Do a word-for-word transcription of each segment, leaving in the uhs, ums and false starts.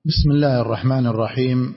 بسم الله الرحمن الرحيم.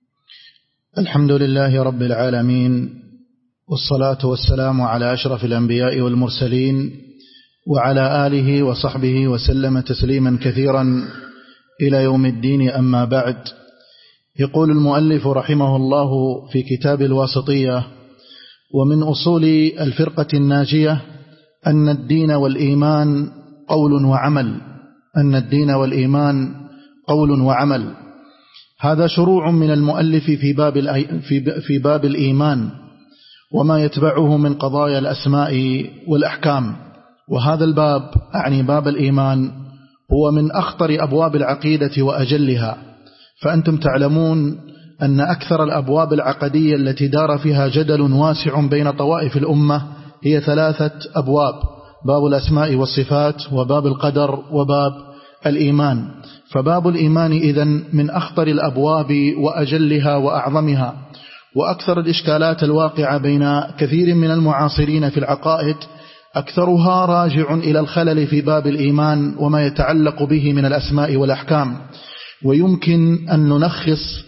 الحمد لله رب العالمين، والصلاة والسلام على أشرف الأنبياء والمرسلين وعلى آله وصحبه وسلم تسليما كثيرا إلى يوم الدين. أما بعد، يقول المؤلف رحمه الله في كتاب الواسطية: ومن أصول الفرقة الناجية أن الدين والإيمان قول وعمل أن الدين والإيمان قول وعمل. هذا شروع من المؤلف في باب في باب الإيمان وما يتبعه من قضايا الأسماء والأحكام. وهذا الباب، أعني باب الإيمان، هو من أخطر أبواب العقيدة وأجلها. فأنتم تعلمون أن أكثر الأبواب العقدية التي دار فيها جدل واسع بين طوائف الأمة هي ثلاثة أبواب: باب الأسماء والصفات، وباب القدر، وباب الإيمان. فباب الإيمان إذن من أخطر الأبواب وأجلها وأعظمها. وأكثر الإشكالات الواقعة بين كثير من المعاصرين في العقائد أكثرها راجع إلى الخلل في باب الإيمان وما يتعلق به من الأسماء والأحكام. ويمكن أن نلخص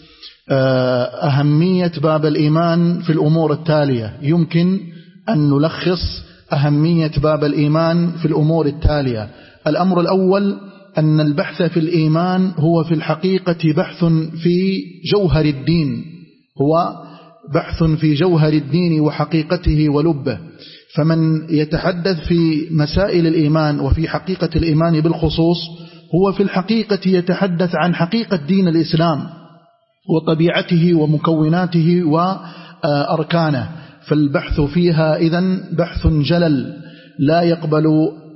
أهمية باب الإيمان في الأمور التالية يمكن أن نلخص أهمية باب الإيمان في الأمور التالية. الأمر الأول: أن البحث في الإيمان هو في الحقيقة بحث في جوهر الدين، هو بحث في جوهر الدين وحقيقته ولبه. فمن يتحدث في مسائل الإيمان وفي حقيقة الإيمان بالخصوص هو في الحقيقة يتحدث عن حقيقة دين الإسلام وطبيعته ومكوناته وأركانه. فالبحث فيها إذن بحث جلل لا يقبل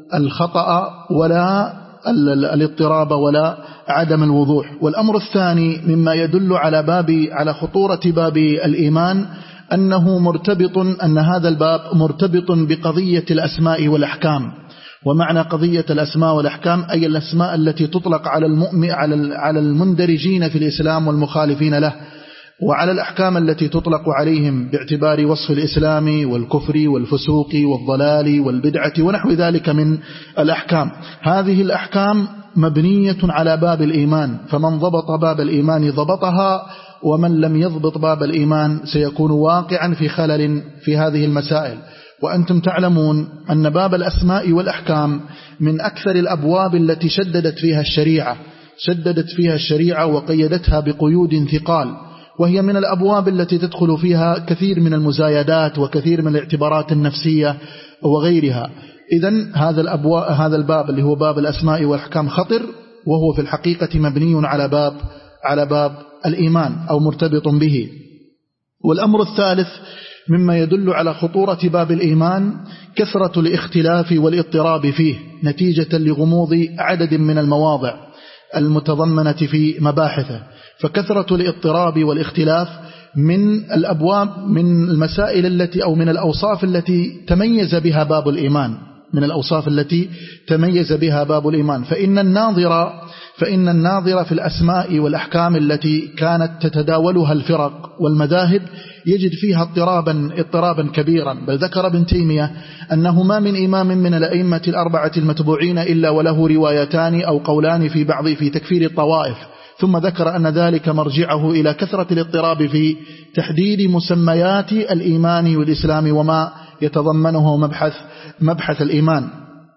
الخطأ ولا الاضطراب ولا عدم الوضوح. والأمر الثاني مما يدل على باب على خطورة باب الإيمان أنه مرتبط أن هذا الباب مرتبط بقضية الأسماء والأحكام. ومعنى قضية الأسماء والأحكام أي الأسماء التي تطلق على المؤمن على المندرجين في الإسلام والمخالفين له، وعلى الأحكام التي تطلق عليهم باعتبار وصف الإسلام والكفر والفسوق والضلال والبدعة ونحو ذلك من الأحكام. هذه الأحكام مبنية على باب الإيمان، فمن ضبط باب الإيمان ضبطها، ومن لم يضبط باب الإيمان سيكون واقعا في خلل في هذه المسائل. وأنتم تعلمون أن باب الأسماء والأحكام من أكثر الأبواب التي شددت فيها الشريعة شددت فيها الشريعة وقيدتها بقيود ثقال، وهي من الأبواب التي تدخل فيها كثير من المزايدات وكثير من الاعتبارات النفسية وغيرها. إذن هذا الأبواب هذا الباب اللي هو باب الأسماء والأحكام خطر، وهو في الحقيقة مبني على باب على باب الإيمان أو مرتبط به. والأمر الثالث مما يدل على خطورة باب الإيمان كثرة الاختلاف والاضطراب فيه نتيجة لغموض عدد من المواضع المتضمنة في مباحثه. فكثرة الاضطراب والاختلاف من الأبواب من المسائل التي أو من الأوصاف التي تميز بها باب الإيمان من الأوصاف التي تميز بها باب الإيمان. فإن الناظر فإن الناظر في الأسماء والأحكام التي كانت تتداولها الفرق والمذاهب يجد فيها اضطرابا اضطرابا كبيرا. بل ذكر ابن تيمية أنه ما من إمام من الأئمة الأربعة المتبوعين إلا وله روايتان أو قولان في بعض في تكفير الطوائف، ثم ذكر أن ذلك مرجعه إلى كثرة الاضطراب في تحديد مسميات الإيمان والإسلام وما يتضمنه مبحث مبحث الإيمان.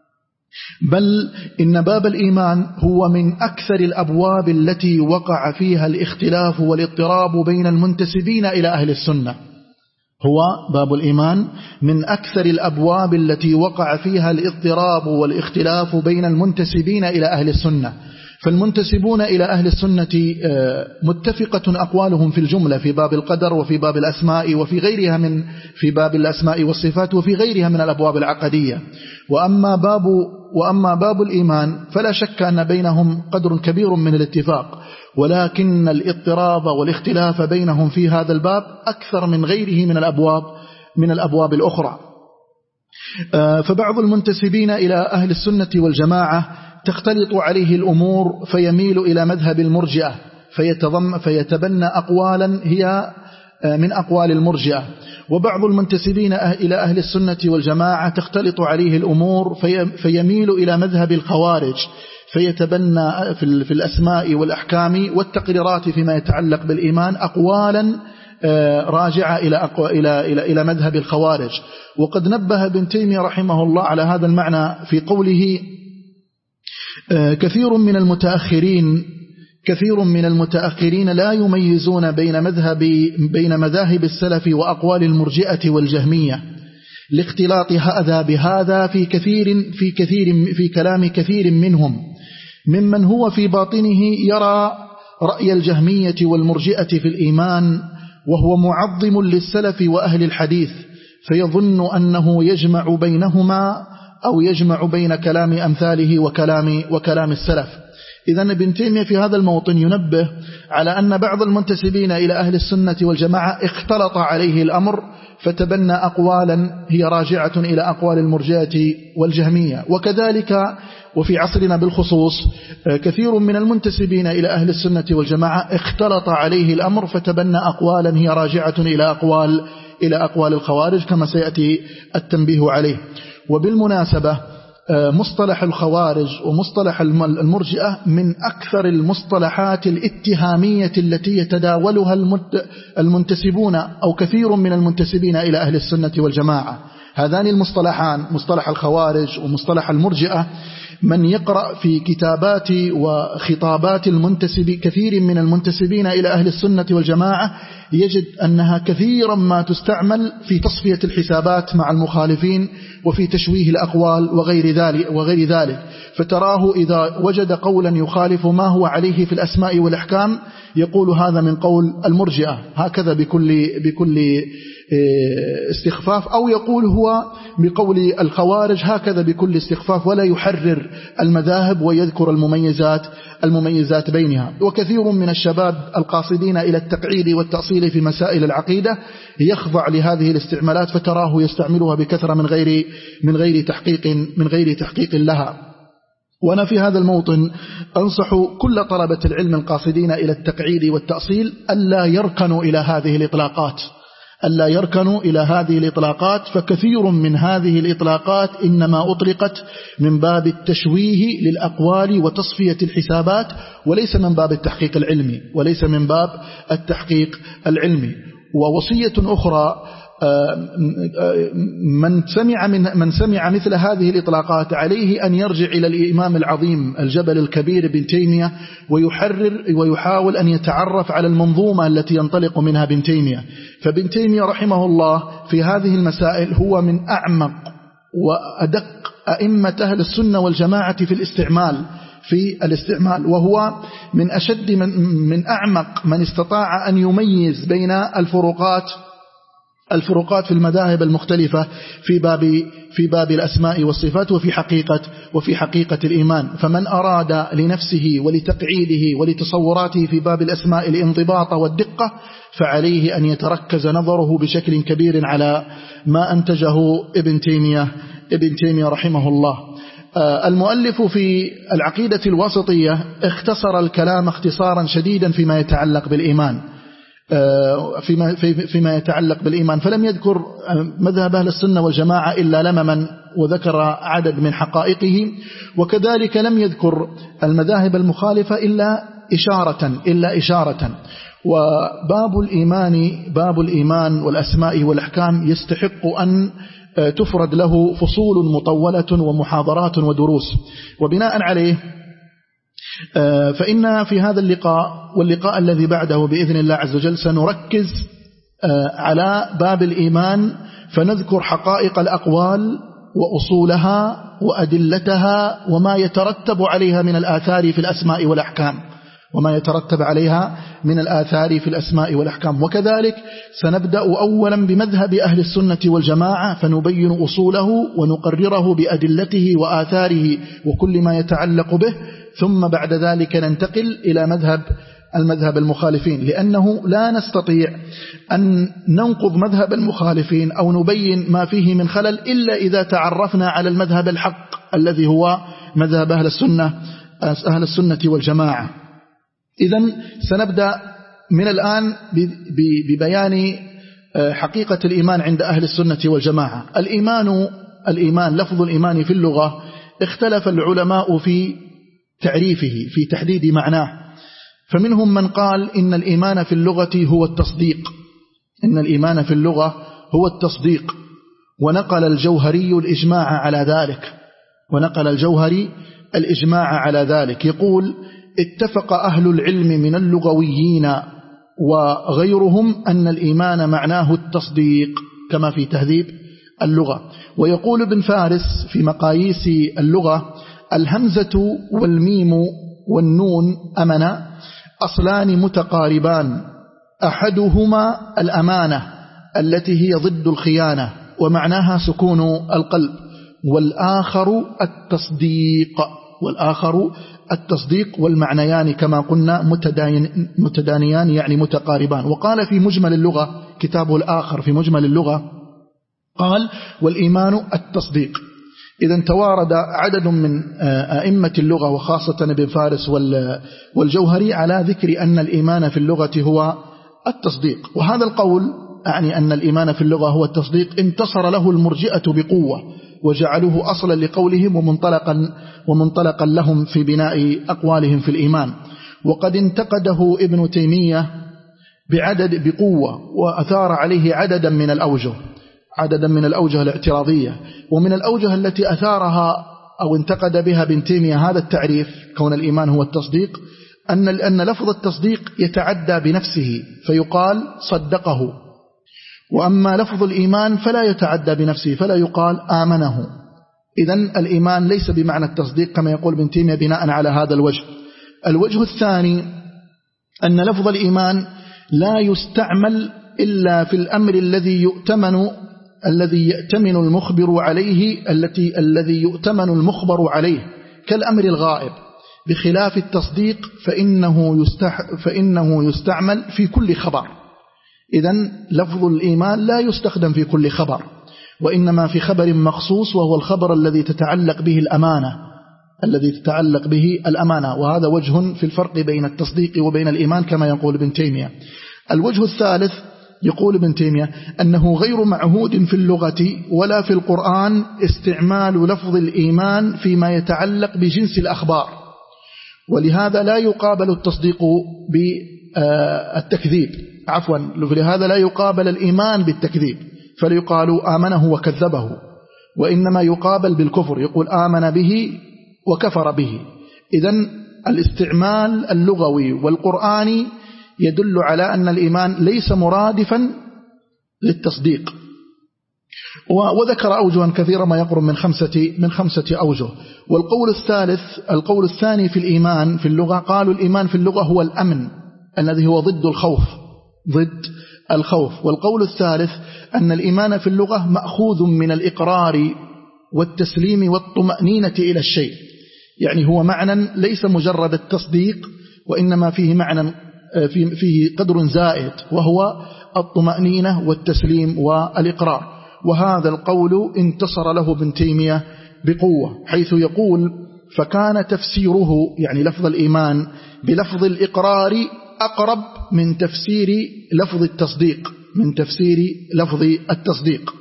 بل إن باب الإيمان هو من أكثر الأبواب التي وقع فيها الاختلاف والاضطراب بين المنتسبين إلى أهل السنة. هو باب الإيمان من أكثر الأبواب التي وقع فيها الاضطراب والاختلاف بين المنتسبين إلى أهل السنة. فالمنتسبون إلى أهل السنة متفقة أقوالهم في الجملة في باب القدر وفي باب الأسماء وفي غيرها من في باب الأسماء والصفات وفي غيرها من الأبواب العقدية. وأما باب وأما باب الإيمان فلا شك أن بينهم قدر كبير من الاتفاق، ولكن الاضطراب والاختلاف بينهم في هذا الباب أكثر من غيره من الأبواب من الأبواب الأخرى. فبعض المنتسبين إلى أهل السنة والجماعة تختلط عليه الأمور فيميل إلى مذهب المرجئة فيتضم فيتبنى أقوالا هي من أقوال المرجئة. وبعض المنتسبين إلى أهل السنة والجماعة تختلط عليه الأمور في يميل إلى مذهب الخوارج فيتبنى في الأسماء والأحكام والتقريرات فيما يتعلق بالإيمان أقوالا راجعة إلى إلى إلى إلى مذهب الخوارج. وقد نبه ابن تيمية رحمه الله على هذا المعنى في قوله: كثير من المتأخرين كثير من المتأخرين لا يميزون بين مذهب بين مذاهب السلف وأقوال المرجئة والجهمية لاختلاط هذا بهذا في كثير في كثير في كلام كثير منهم، ممن هو في باطنه يرى رأي الجهمية والمرجئة في الإيمان، وهو معظم للسلف وأهل الحديث، فيظن أنه يجمع بينهما أو يجمع بين كلام أمثاله وكلام وكلام السلف. إذن ابن تيمية في هذا الموطن ينبه على أن بعض المنتسبين إلى أهل السنة والجماعة اختلط عليه الأمر فتبنى أقوالا هي راجعة إلى أقوال المرجئة والجهمية. وكذلك وفي عصرنا بالخصوص كثير من المنتسبين إلى أهل السنة والجماعة اختلط عليه الأمر فتبنى أقوالا هي راجعة إلى أقوال إلى أقوال الخوارج كما سيأتي التنبيه عليه. وبالمناسبة مصطلح الخوارج ومصطلح المرجئة من أكثر المصطلحات الاتهامية التي يتداولها المنتسبون أو كثير من المنتسبين إلى أهل السنة والجماعة. هذان المصطلحان مصطلح الخوارج ومصطلح المرجئة من يقرأ في كتابات وخطابات المنتسب كثير من المنتسبين إلى أهل السنة والجماعة يجد أنها كثيرا ما تستعمل في تصفية الحسابات مع المخالفين وفي تشويه الأقوال وغير ذلك وغير ذلك فتراه إذا وجد قولا يخالف ما هو عليه في الأسماء والأحكام يقول هذا من قول المرجئة هكذا بكل بكل استخفاف، أو يقول هو بقول الخوارج هكذا بكل استخفاف، ولا يحرر المذاهب ويذكر المميزات المميزات بينها. وكثير من الشباب القاصدين إلى التقعيد والتأصيل في مسائل العقيدة يخضع لهذه الاستعمالات فتراه يستعملها بكثرة من غير من غير تحقيق من غير تحقيق لها. وأنا في هذا الموطن أنصح كل طلبة العلم القاصدين إلى التقعيد والتأصيل ألا يركنوا إلى هذه الإطلاقات ألا يركنوا إلى هذه الإطلاقات فكثير من هذه الإطلاقات إنما أطلقت من باب التشويه للأقوال وتصفية الحسابات وليس من باب التحقيق العلمي وليس من باب التحقيق العلمي. ووصية أخرى من سمع من من سمع مثل هذه الإطلاقات عليه أن يرجع إلى الإمام العظيم الجبل الكبير ابن تيمية ويحرر ويحاول أن يتعرف على المنظومة التي ينطلق منها ابن تيمية. فابن تيمية رحمه الله في هذه المسائل هو من أعمق وأدق أئمة أهل السنة والجماعة في الاستعمال في الاستعمال وهو من أشد من, من أعمق من استطاع أن يميز بين الفروقات الفروقات في المذاهب المختلفة في باب في باب الأسماء والصفات وفي حقيقة وفي حقيقة الإيمان. فمن أراد لنفسه ولتقعيده ولتصوراته في باب الأسماء الانضباط والدقة فعليه أن يتركز نظره بشكل كبير على ما أنتجه ابن تيمية ابن تيمية رحمه الله. المؤلف في العقيدة الواسطية اختصر الكلام اختصارا شديدا فيما يتعلق بالإيمان فيما, فيما يتعلق بالإيمان فلم يذكر مذهب أهل السنة والجماعة إلا لمما وذكر عدد من حقائقه، وكذلك لم يذكر المذاهب المخالفة إلا إشارة إلا إشارة. وباب الإيمان باب الإيمان والأسماء والأحكام يستحق أن تفرد له فصول مطولة ومحاضرات ودروس. وبناء عليه فإن في هذا اللقاء واللقاء الذي بعده بإذن الله عز وجل سنركز على باب الإيمان فنذكر حقائق الأقوال وأصولها وأدلتها وما يترتب عليها من الآثار في الأسماء والأحكام وما يترتب عليها من الآثار في الأسماء والأحكام. وكذلك سنبدأ أولا بمذهب أهل السنة والجماعة فنبين أصوله ونقرره بأدلته وآثاره وكل ما يتعلق به، ثم بعد ذلك ننتقل إلى مذهب المذهب المخالفين، لأنه لا نستطيع أن ننقض مذهب المخالفين أو نبين ما فيه من خلل إلا إذا تعرفنا على المذهب الحق الذي هو مذهب أهل السنة أهل السنة والجماعة. إذن سنبدأ من الآن ببيان حقيقة الإيمان عند أهل السنة والجماعة. الإيمان الإيمان لفظ الإيمان في اللغة اختلف العلماء في تعريفه في تحديد معناه. فمنهم من قال إن الإيمان في اللغة هو التصديق، إن الإيمان في اللغة هو التصديق، ونقل الجوهري الإجماع على ذلك، ونقل الجوهري الإجماع على ذلك. يقول: اتفق أهل العلم من اللغويين وغيرهم أن الإيمان معناه التصديق، كما في تهذيب اللغة. ويقول ابن فارس في مقاييس اللغة: الهمزة والميم والنون أمنا أصلان متقاربان، أحدهما الأمانة التي هي ضد الخيانة ومعناها سكون القلب، والآخر التصديق، والآخر التصديق، والمعنيان كما قلنا متدانيان, متدانيان يعني متقاربان. وقال في مجمل اللغة، كتابه الآخر في مجمل اللغة، قال: والإيمان التصديق. إذا توارد عدد من أئمة اللغة وخاصة ابن فارس والجوهري على ذكر أن الإيمان في اللغة هو التصديق. وهذا القول أعني أن الإيمان في اللغة هو التصديق انتصر له المرجئة بقوة، وجعلوه أصلا لقولهم ومنطلقا, ومنطلقا لهم في بناء أقوالهم في الإيمان. وقد انتقده ابن تيمية بعدد بقوة، وأثار عليه عددا من الأوجه عددا من الأوجه الاعتراضية. ومن الأوجه التي أثارها أو انتقد بها ابن تيمية هذا التعريف، كون الإيمان هو التصديق، أن أن لفظ التصديق يتعدى بنفسه فيقال صدقه، وأما لفظ الإيمان فلا يتعدى بنفسه فلا يقال آمنه. إذن الإيمان ليس بمعنى التصديق كما يقول ابن تيمية بناء على هذا الوجه. الوجه الثاني أن لفظ الإيمان لا يستعمل إلا في الأمر الذي يؤتمن الذي يأتمن المخبر عليه التي الذي يؤتمن المخبر عليه كالأمر الغائب، بخلاف التصديق فإنه يستح فإنه يستعمل في كل خبر. إذن لفظ الإيمان لا يستخدم في كل خبر، وإنما في خبر مخصوص، وهو الخبر الذي تتعلق به الأمانة الذي تتعلق به الأمانة. وهذا وجه في الفرق بين التصديق وبين الإيمان كما يقول ابن تيمية. الوجه الثالث يقول ابن تيمية أنه غير معهود في اللغة ولا في القرآن استعمال لفظ الإيمان فيما يتعلق بجنس الأخبار، ولهذا لا يقابل التصديق بالتكذيب عفوا لهذا لا يقابل الإيمان بالتكذيب فليقال آمنه وكذبه، وإنما يقابل بالكفر، يقول آمن به وكفر به. إذن الاستعمال اللغوي والقرآني يدل على أن الإيمان ليس مرادفا للتصديق. وذكر أوجها كثيرة ما يقرب من خمسة من خمسة أوجه. والقول الثالث القول الثاني في الإيمان في اللغة، قالوا الإيمان في اللغة هو الأمن الذي هو ضد الخوف ضد الخوف. والقول الثالث أن الإيمان في اللغة مأخوذ من الإقرار والتسليم والطمأنينة إلى الشيء، يعني هو معنى ليس مجرد التصديق، وإنما فيه معنى فيه قدر زائد وهو الطمأنينة والتسليم والإقرار. وهذا القول انتصر له ابن تيمية بقوة، حيث يقول فكان تفسيره يعني لفظ الإيمان بلفظ الإقرار أقرب من تفسير لفظ التصديق من تفسير لفظ التصديق.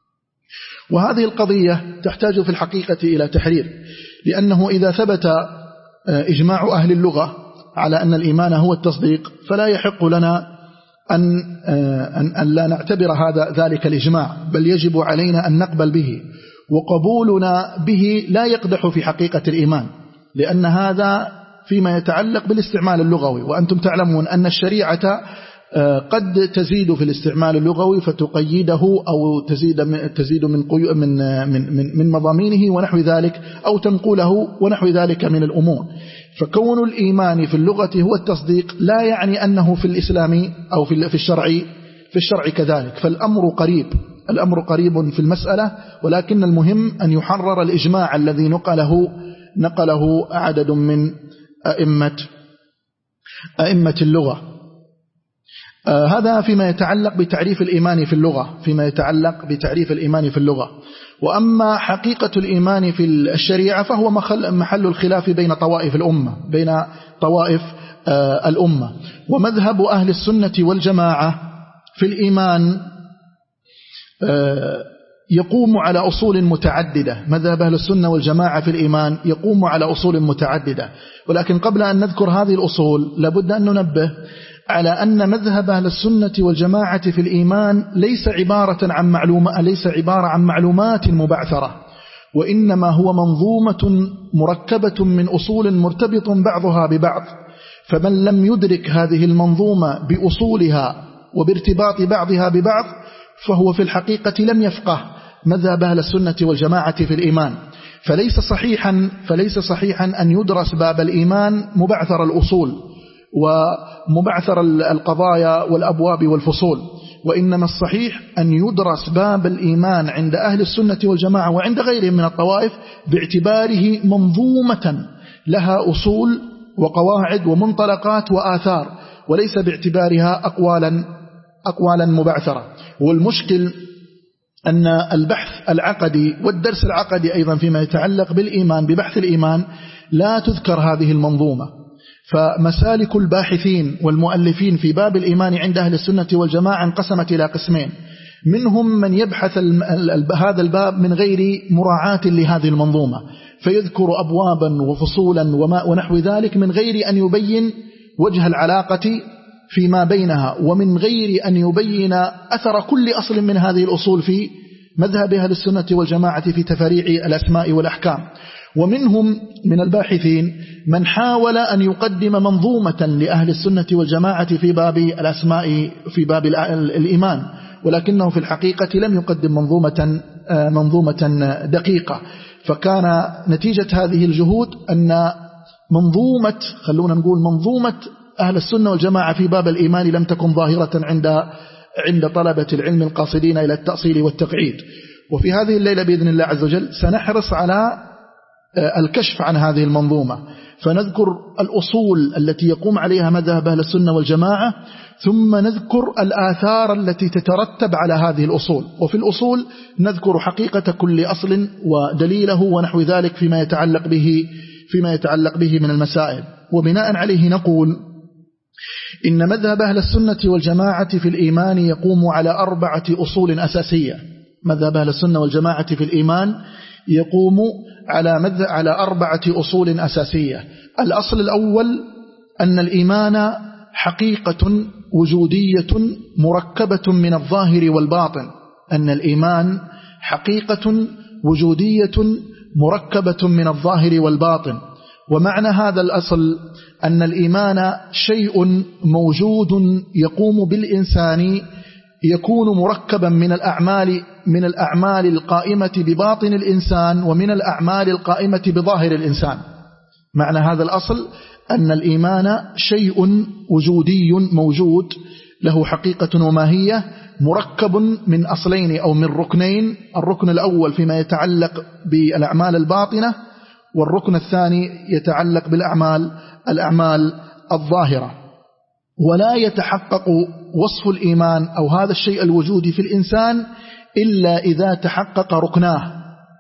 وهذه القضية تحتاج في الحقيقة إلى تحرير، لأنه إذا ثبت إجماع أهل اللغة على أن الإيمان هو التصديق فلا يحق لنا أن, أن, أن لا نعتبر هذا ذلك الإجماع، بل يجب علينا أن نقبل به، وقبولنا به لا يقدح في حقيقة الإيمان، لأن هذا فيما يتعلق بالاستعمال اللغوي. وأنتم تعلمون أن الشريعة قد تزيد في الاستعمال اللغوي فتقيده أو تزيد تزيد من من من من مضامينه ونحو ذلك، أو تنقله ونحو ذلك من الأمور. فكون الإيمان في اللغة هو التصديق لا يعني أنه في الإسلام أو في في الشرع في الشرع كذلك، فالأمر قريب الأمر قريب في المسألة، ولكن المهم أن يحرر الإجماع الذي نقله نقله عدد من أئمة أئمة اللغة. آه هذا فيما يتعلق بتعريف الإيمان في اللغة فيما يتعلق بتعريف الإيمان في اللغة. وأما حقيقة الإيمان في الشريعة فهو محل الخلاف بين طوائف الأمة بين طوائف آه الأمة. ومذهب أهل السنة والجماعة في الإيمان آه يقوم على أصول متعددة. مذهب أهل السنة والجماعة في الإيمان يقوم على أصول متعددة، ولكن قبل أن نذكر هذه الأصول لابد أن ننبه على أن مذهب أهل السنة والجماعة في الإيمان ليس عبارة عن معلومة ليس عبارة عن معلومات مبعثرة، وإنما هو منظومة مركبة من أصول مرتبط بعضها ببعض. فمن لم يدرك هذه المنظومة بأصولها وبارتباط بعضها ببعض فهو في الحقيقة لم يفقه مذهب أهل السنة والجماعة في الإيمان. فليس صحيحا فليس صحيحا أن يدرس باب الإيمان مبعثر الأصول ومبعثر القضايا والأبواب والفصول، وإنما الصحيح أن يدرس باب الإيمان عند أهل السنة والجماعة وعند غيرهم من الطوائف باعتباره منظومة لها أصول وقواعد ومنطلقات وآثار، وليس باعتبارها أقوالا أقوالا مبعثرة. والمشكل أن البحث العقدي والدرس العقدي أيضا فيما يتعلق بالإيمان ببحث الإيمان لا تذكر هذه المنظومة. فمسالك الباحثين والمؤلفين في باب الإيمان عند أهل السنة والجماعة انقسمت إلى قسمين، منهم من يبحث هذا الباب من غير مراعاة لهذه المنظومة، فيذكر أبوابا وفصولا وما ونحو ذلك من غير أن يبين وجه العلاقة فيما بينها، ومن غير أن يبين أثر كل أصل من هذه الأصول في مذهب أهل السنة والجماعة في تفريع الأسماء والأحكام. ومنهم من الباحثين من حاول أن يقدم منظومة لأهل السنة والجماعة في باب الأسماء في باب الإيمان، ولكنه في الحقيقة لم يقدم منظومة منظومة دقيقة. فكان نتيجة هذه الجهود أن منظومة خلونا نقول منظومة أهل السنة والجماعة في باب الإيمان لم تكن ظاهرة عند عند طلبة العلم القاصدين إلى التأصيل والتقعيد. وفي هذه الليلة بإذن الله عز وجل سنحرص على الكشف عن هذه المنظومة، فنذكر الأصول التي يقوم عليها مذهب أهل السنة والجماعة، ثم نذكر الآثار التي تترتب على هذه الأصول. وفي الأصول نذكر حقيقة كل أصل ودليله ونحو ذلك فيما يتعلق به فيما يتعلق به من المسائل. وبناء عليه نقول إن مذهب أهل السنة والجماعة في الإيمان يقوم على أربعة أصول أساسية. مذهب أهل السنة والجماعة في الإيمان يقوم على مذهب على أربعة أصول أساسية. الأصل الأول أن الإيمان حقيقة وجودية مركبة من الظاهر والباطن. أن الإيمان حقيقة وجودية مركبة من الظاهر والباطن. ومعنى هذا الأصل أن الإيمان شيء موجود يقوم بالإنسان، يكون مركبا من الأعمال من الأعمال القائمة بباطن الإنسان ومن الأعمال القائمة بظاهر الإنسان. معنى هذا الأصل أن الإيمان شيء وجودي موجود له حقيقة وماهية، مركب من أصلين أو من ركنين. الركن الأول فيما يتعلق بالأعمال الباطنة، والركن الثاني يتعلق بالأعمال الأعمال الظاهرة. ولا يتحقق وصف الإيمان أو هذا الشيء الوجودي في الإنسان إلا إذا تحقق ركناه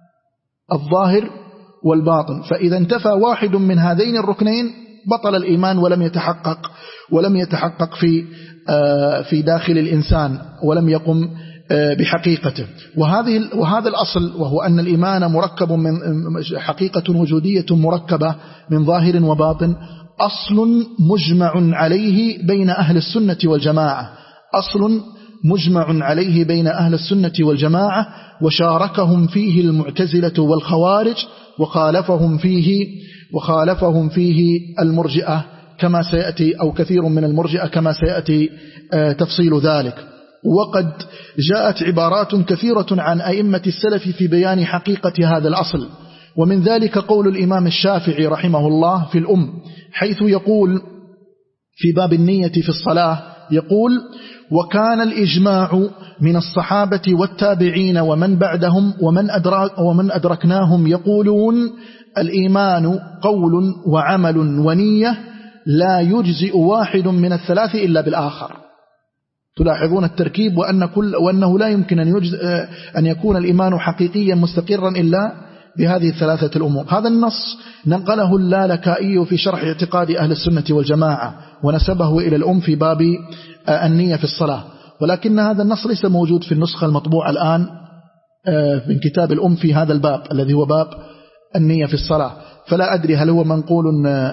الظاهر والباطن. فإذا انتفى واحد من هذين الركنين بطل الإيمان ولم يتحقق ولم يتحقق في في داخل الإنسان ولم يقم بحقيقته. وهذه وهذا الأصل وهو أن الإيمان مركب من حقيقة وجودية مركبة من ظاهر وباطن، أصل مجمع عليه بين أهل السنة والجماعة. أصل مجمع عليه بين أهل السنة والجماعة، وشاركهم فيه المعتزلة والخوارج، وخالفهم فيه وخالفهم فيه المرجئة كما سيأتي، أو كثير من المرجئة كما سيأتي تفصيل ذلك. وقد جاءت عبارات كثيرة عن أئمة السلف في بيان حقيقة هذا الأصل، ومن ذلك قول الإمام الشافعي رحمه الله في الأم، حيث يقول في باب النية في الصلاة، يقول: وكان الإجماع من الصحابة والتابعين ومن بعدهم ومن, أدرك ومن أدركناهم يقولون الإيمان قول وعمل ونية لا يجزئ واحد من الثلاث إلا بالآخر. تلاحظون التركيب، وأن كل وأنه لا يمكن أن, يجزئ أن يكون الإيمان حقيقيا مستقرا إلا بهذه الثلاثة الأمور. هذا النص نقله اللالكائي في شرح اعتقاد أهل السنة والجماعة ونسبه إلى الأم في باب النية في الصلاة، ولكن هذا النص ليس موجود في النسخة المطبوعة الآن من كتاب الأم في هذا الباب الذي هو باب النية في الصلاة، فلا أدري هل هو منقول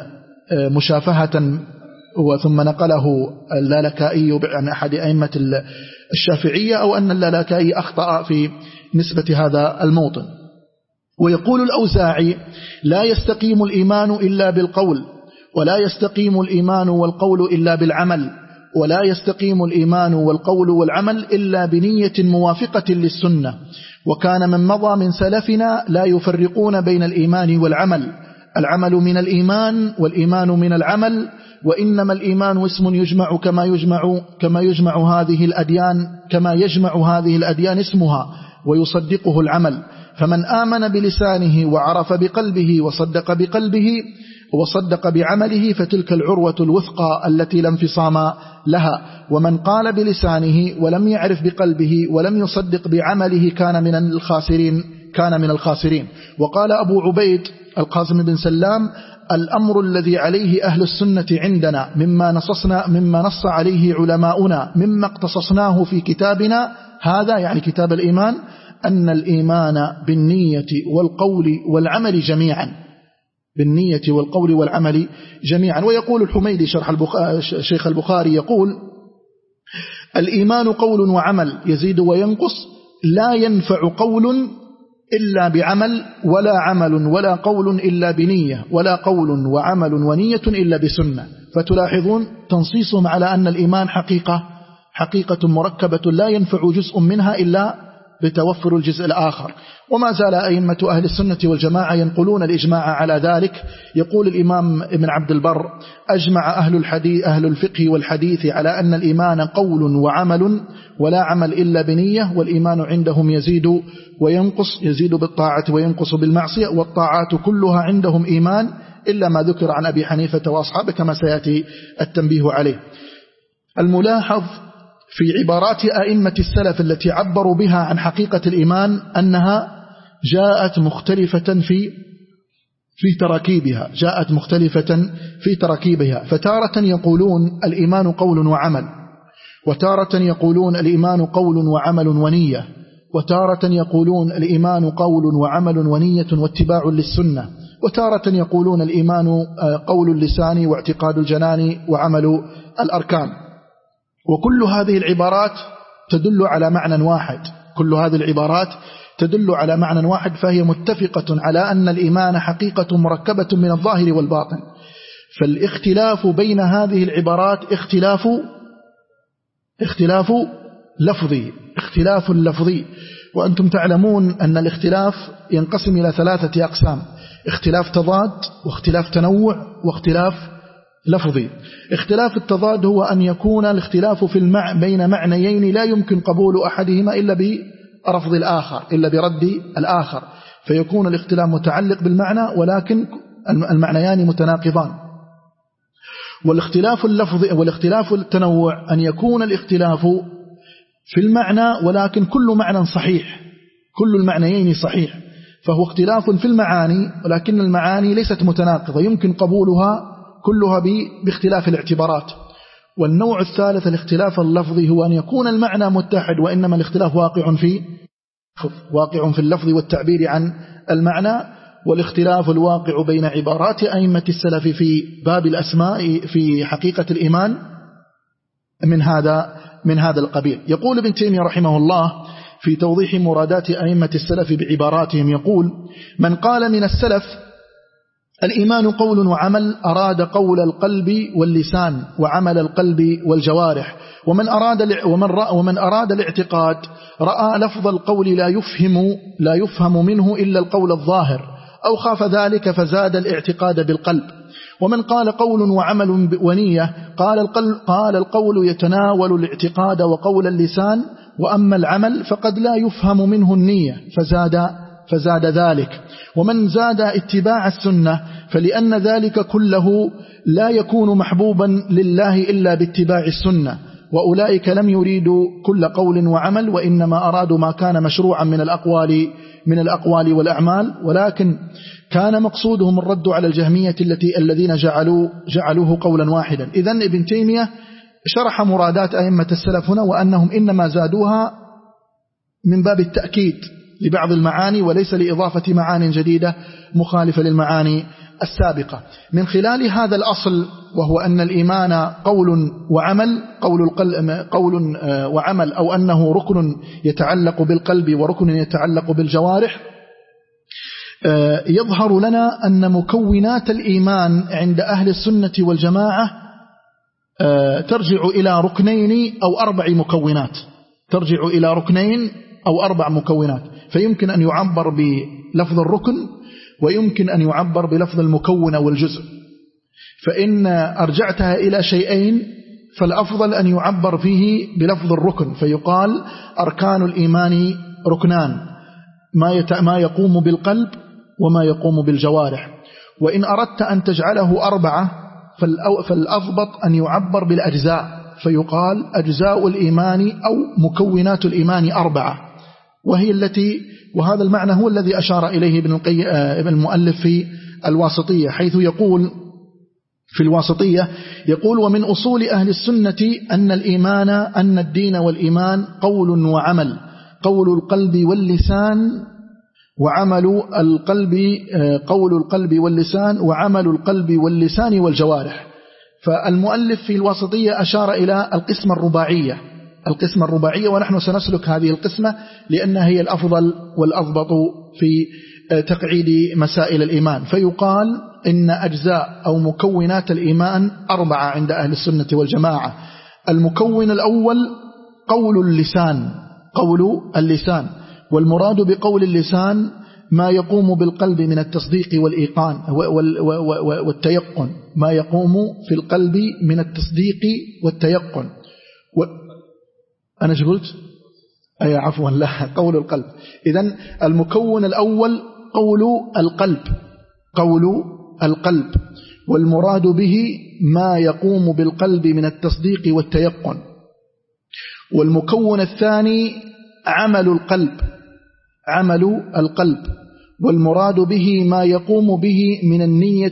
مشافهة ثم نقله اللالكائي عن أحد أئمة الشافعية، أو أن اللالكائي أخطأ في نسبة هذا الموطن. ويقول الأوزاعي: لا يستقيم الإيمان إلا بالقول، ولا يستقيم الإيمان والقول إلا بالعمل، ولا يستقيم الإيمان والقول والعمل إلا بنية موافقة للسنة. وكان من مضى من سلفنا لا يفرقون بين الإيمان والعمل، العمل من الإيمان والإيمان من العمل، وإنما الإيمان اسم يجمع كما يجمع كما يجمع هذه الأديان كما يجمع هذه الأديان اسمها ويصدقه العمل. فمن آمن بلسانه وعرف بقلبه وصدق بقلبه وصدق بعمله فتلك العروة الوثقى التي لا انفصام لها. ومن قال بلسانه ولم يعرف بقلبه ولم يصدق بعمله كان من الخاسرين كان من الخاسرين. وقال أبو عبيد القاسم بن سلام: الأمر الذي عليه أهل السنة عندنا مما نصصنا مما نص عليه علماؤنا مما اقتصصناه في كتابنا هذا، يعني كتاب الإيمان، أن الإيمان بالنية والقول والعمل جميعا، بالنية والقول والعمل جميعا. ويقول الحميدي شرح البخاري شيخ البخاري يقول: الإيمان قول وعمل يزيد وينقص، لا ينفع قول إلا بعمل، ولا عمل ولا قول إلا بنية، ولا قول وعمل ونية إلا بسنة. فتلاحظون تنصيصهم على أن الإيمان حقيقة حقيقة مركبة لا ينفع جزء منها إلا بتوفر الجزء الآخر. وما زال أئمة أهل السنة والجماعة ينقلون الإجماع على ذلك. يقول الإمام ابن عبد البر: أجمع أهل الحديث أهل الفقه والحديث على أن الإيمان قول وعمل، ولا عمل إلا بنية، والإيمان عندهم يزيد وينقص، يزيد بالطاعة وينقص بالمعصية، والطاعات كلها عندهم إيمان إلا ما ذكر عن أبي حنيفة وأصحابه كما سيأتي التنبيه عليه. الملاحظ في عبارات أئمة السلف التي عبروا بها عن حقيقة الإيمان أنها جاءت مختلفة في في تراكيبها جاءت مختلفة في تراكيبها فتارة يقولون الإيمان قول وعمل، وتارة يقولون الإيمان قول وعمل ونية، وتارة يقولون الإيمان قول وعمل ونية واتباع للسنة، وتارة يقولون الإيمان قول اللسان واعتقاد الجنان وعمل الأركان. وكل هذه العبارات تدل على معنى واحد كل هذه العبارات تدل على معنى واحد فهي متفقة على أن الإيمان حقيقة مركبة من الظاهر والباطن. فالاختلاف بين هذه العبارات اختلاف اختلاف لفظي اختلاف لفظي وأنتم تعلمون أن الاختلاف ينقسم إلى ثلاثة أقسام: اختلاف تضاد، واختلاف تنوع، واختلاف لفظي. اختلاف التضاد هو أن يكون الاختلاف في المع... بين معنيين لا يمكن قبول أحدهما إلا برفض الآخر إلا برد الآخر، فيكون الاختلاف متعلق بالمعنى ولكن المعنيان متناقضان. والاختلاف اللفظي والاختلاف التنوع أن يكون الاختلاف في المعنى ولكن كل معنى صحيح، كل المعنيين صحيح، فهو اختلاف في المعاني ولكن المعاني ليست متناقضة يمكن قبولها كلها باختلاف الاعتبارات. والنوع الثالث الاختلاف اللفظي هو أن يكون المعنى متحد وإنما الاختلاف واقع في واقع في اللفظ والتعبير عن المعنى. والاختلاف الواقع بين عبارات أئمة السلف في باب الأسماء في حقيقة الإيمان من هذا من هذا القبيل. يقول ابن تيمية رحمه الله في توضيح مرادات أئمة السلف بعباراتهم، يقول: من قال من السلف الإيمان قول وعمل أراد قول القلب واللسان وعمل القلب والجوارح، ومن أراد ومن رأى ومن أراد الاعتقاد رأى لفظ القول لا يفهم لا يفهم منه إلا القول الظاهر أو خاف ذلك فزاد الاعتقاد بالقلب. ومن قال قول وعمل ونية قال القلب قال القول يتناول الاعتقاد وقول اللسان، وأما العمل فقد لا يفهم منه النية فزاد فزاد ذلك. ومن زاد اتباع السنة فلأن ذلك كله لا يكون محبوبا لله إلا باتباع السنة، وأولئك لم يريدوا كل قول وعمل وإنما أرادوا ما كان مشروعا من الأقوال من الأقوال والأعمال، ولكن كان مقصودهم الرد على الجهمية التي الذين جعلوا جعلوه قولا واحدا. إذن ابن تيمية شرح مرادات أئمة السلف هنا وأنهم إنما زادوها من باب التأكيد لبعض المعاني وليس لإضافة معاني جديدة مخالفة للمعاني السابقة. من خلال هذا الأصل، وهو أن الإيمان قول وعمل، قول القلب قول وعمل، أو أنه ركن يتعلق بالقلب وركن يتعلق بالجوارح، يظهر لنا أن مكونات الإيمان عند أهل السنة والجماعة ترجع إلى ركنين أو أربع مكونات ترجع إلى ركنين أو أربع مكونات. فيمكن أن يعبر بلفظ الركن، ويمكن أن يعبر بلفظ المكون والجزء. فإن أرجعتها إلى شيئين فالأفضل أن يعبر فيه بلفظ الركن، فيقال أركان الإيمان ركنان، ما ما يقوم بالقلب وما يقوم بالجوارح. وإن أردت أن تجعله أربعة فالأضبط أن يعبر بالأجزاء، فيقال أجزاء الإيمان أو مكونات الإيمان أربعة، وهي التي وهذا المعنى هو الذي أشار إليه ابن ابن المؤلف في الواسطية، حيث يقول في الواسطية يقول: ومن أصول أهل السنة أن الإيمان أن الدين والإيمان قول وعمل، قول القلب واللسان وعمل القلب قول القلب واللسان وعمل القلب واللسان والجوارح. فالمؤلف في الواسطية أشار إلى القسمة الرباعية القسمة الرباعية ونحن سنسلك هذه القسمة لأنها هي الأفضل والأضبط في تقعيد مسائل الإيمان. فيقال إن أجزاء أو مكونات الإيمان أربعة عند أهل السنة والجماعة. المكون الأول قول اللسان قول اللسان والمراد بقول اللسان ما يقوم بالقلب من التصديق والإيقان والتيقن ما يقوم في القلب من التصديق والتيقن و... أنا شو قلت؟ أي عفوا لا قول القلب. إذن المكون الأول قول القلب قول القلب والمراد به ما يقوم بالقلب من التصديق والتيقن. والمكون الثاني عمل القلب عمل القلب والمراد به ما يقوم به من النية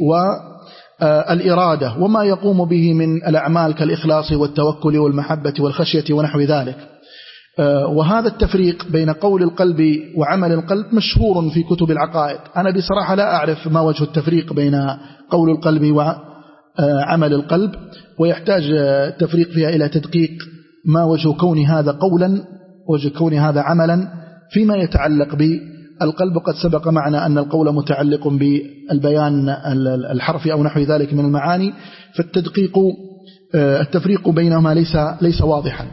والإرادة وما يقوم به من الأعمال كالإخلاص والتوكل والمحبة والخشية ونحو ذلك. وهذا التفريق بين قول القلب وعمل القلب مشهور في كتب العقائد. أنا بصراحة لا أعرف ما وجه التفريق بين قول القلب وعمل القلب، ويحتاج التفريق فيها إلى تدقيق ما وجه كون هذا قولا وجه كون هذا عملا فيما يتعلق بالقلب. قد سبق معنا أن القول متعلق بالبيان الحرفي أو نحو ذلك من المعاني، فالتدقيق التفريق بينهما ليس ليس واضحا.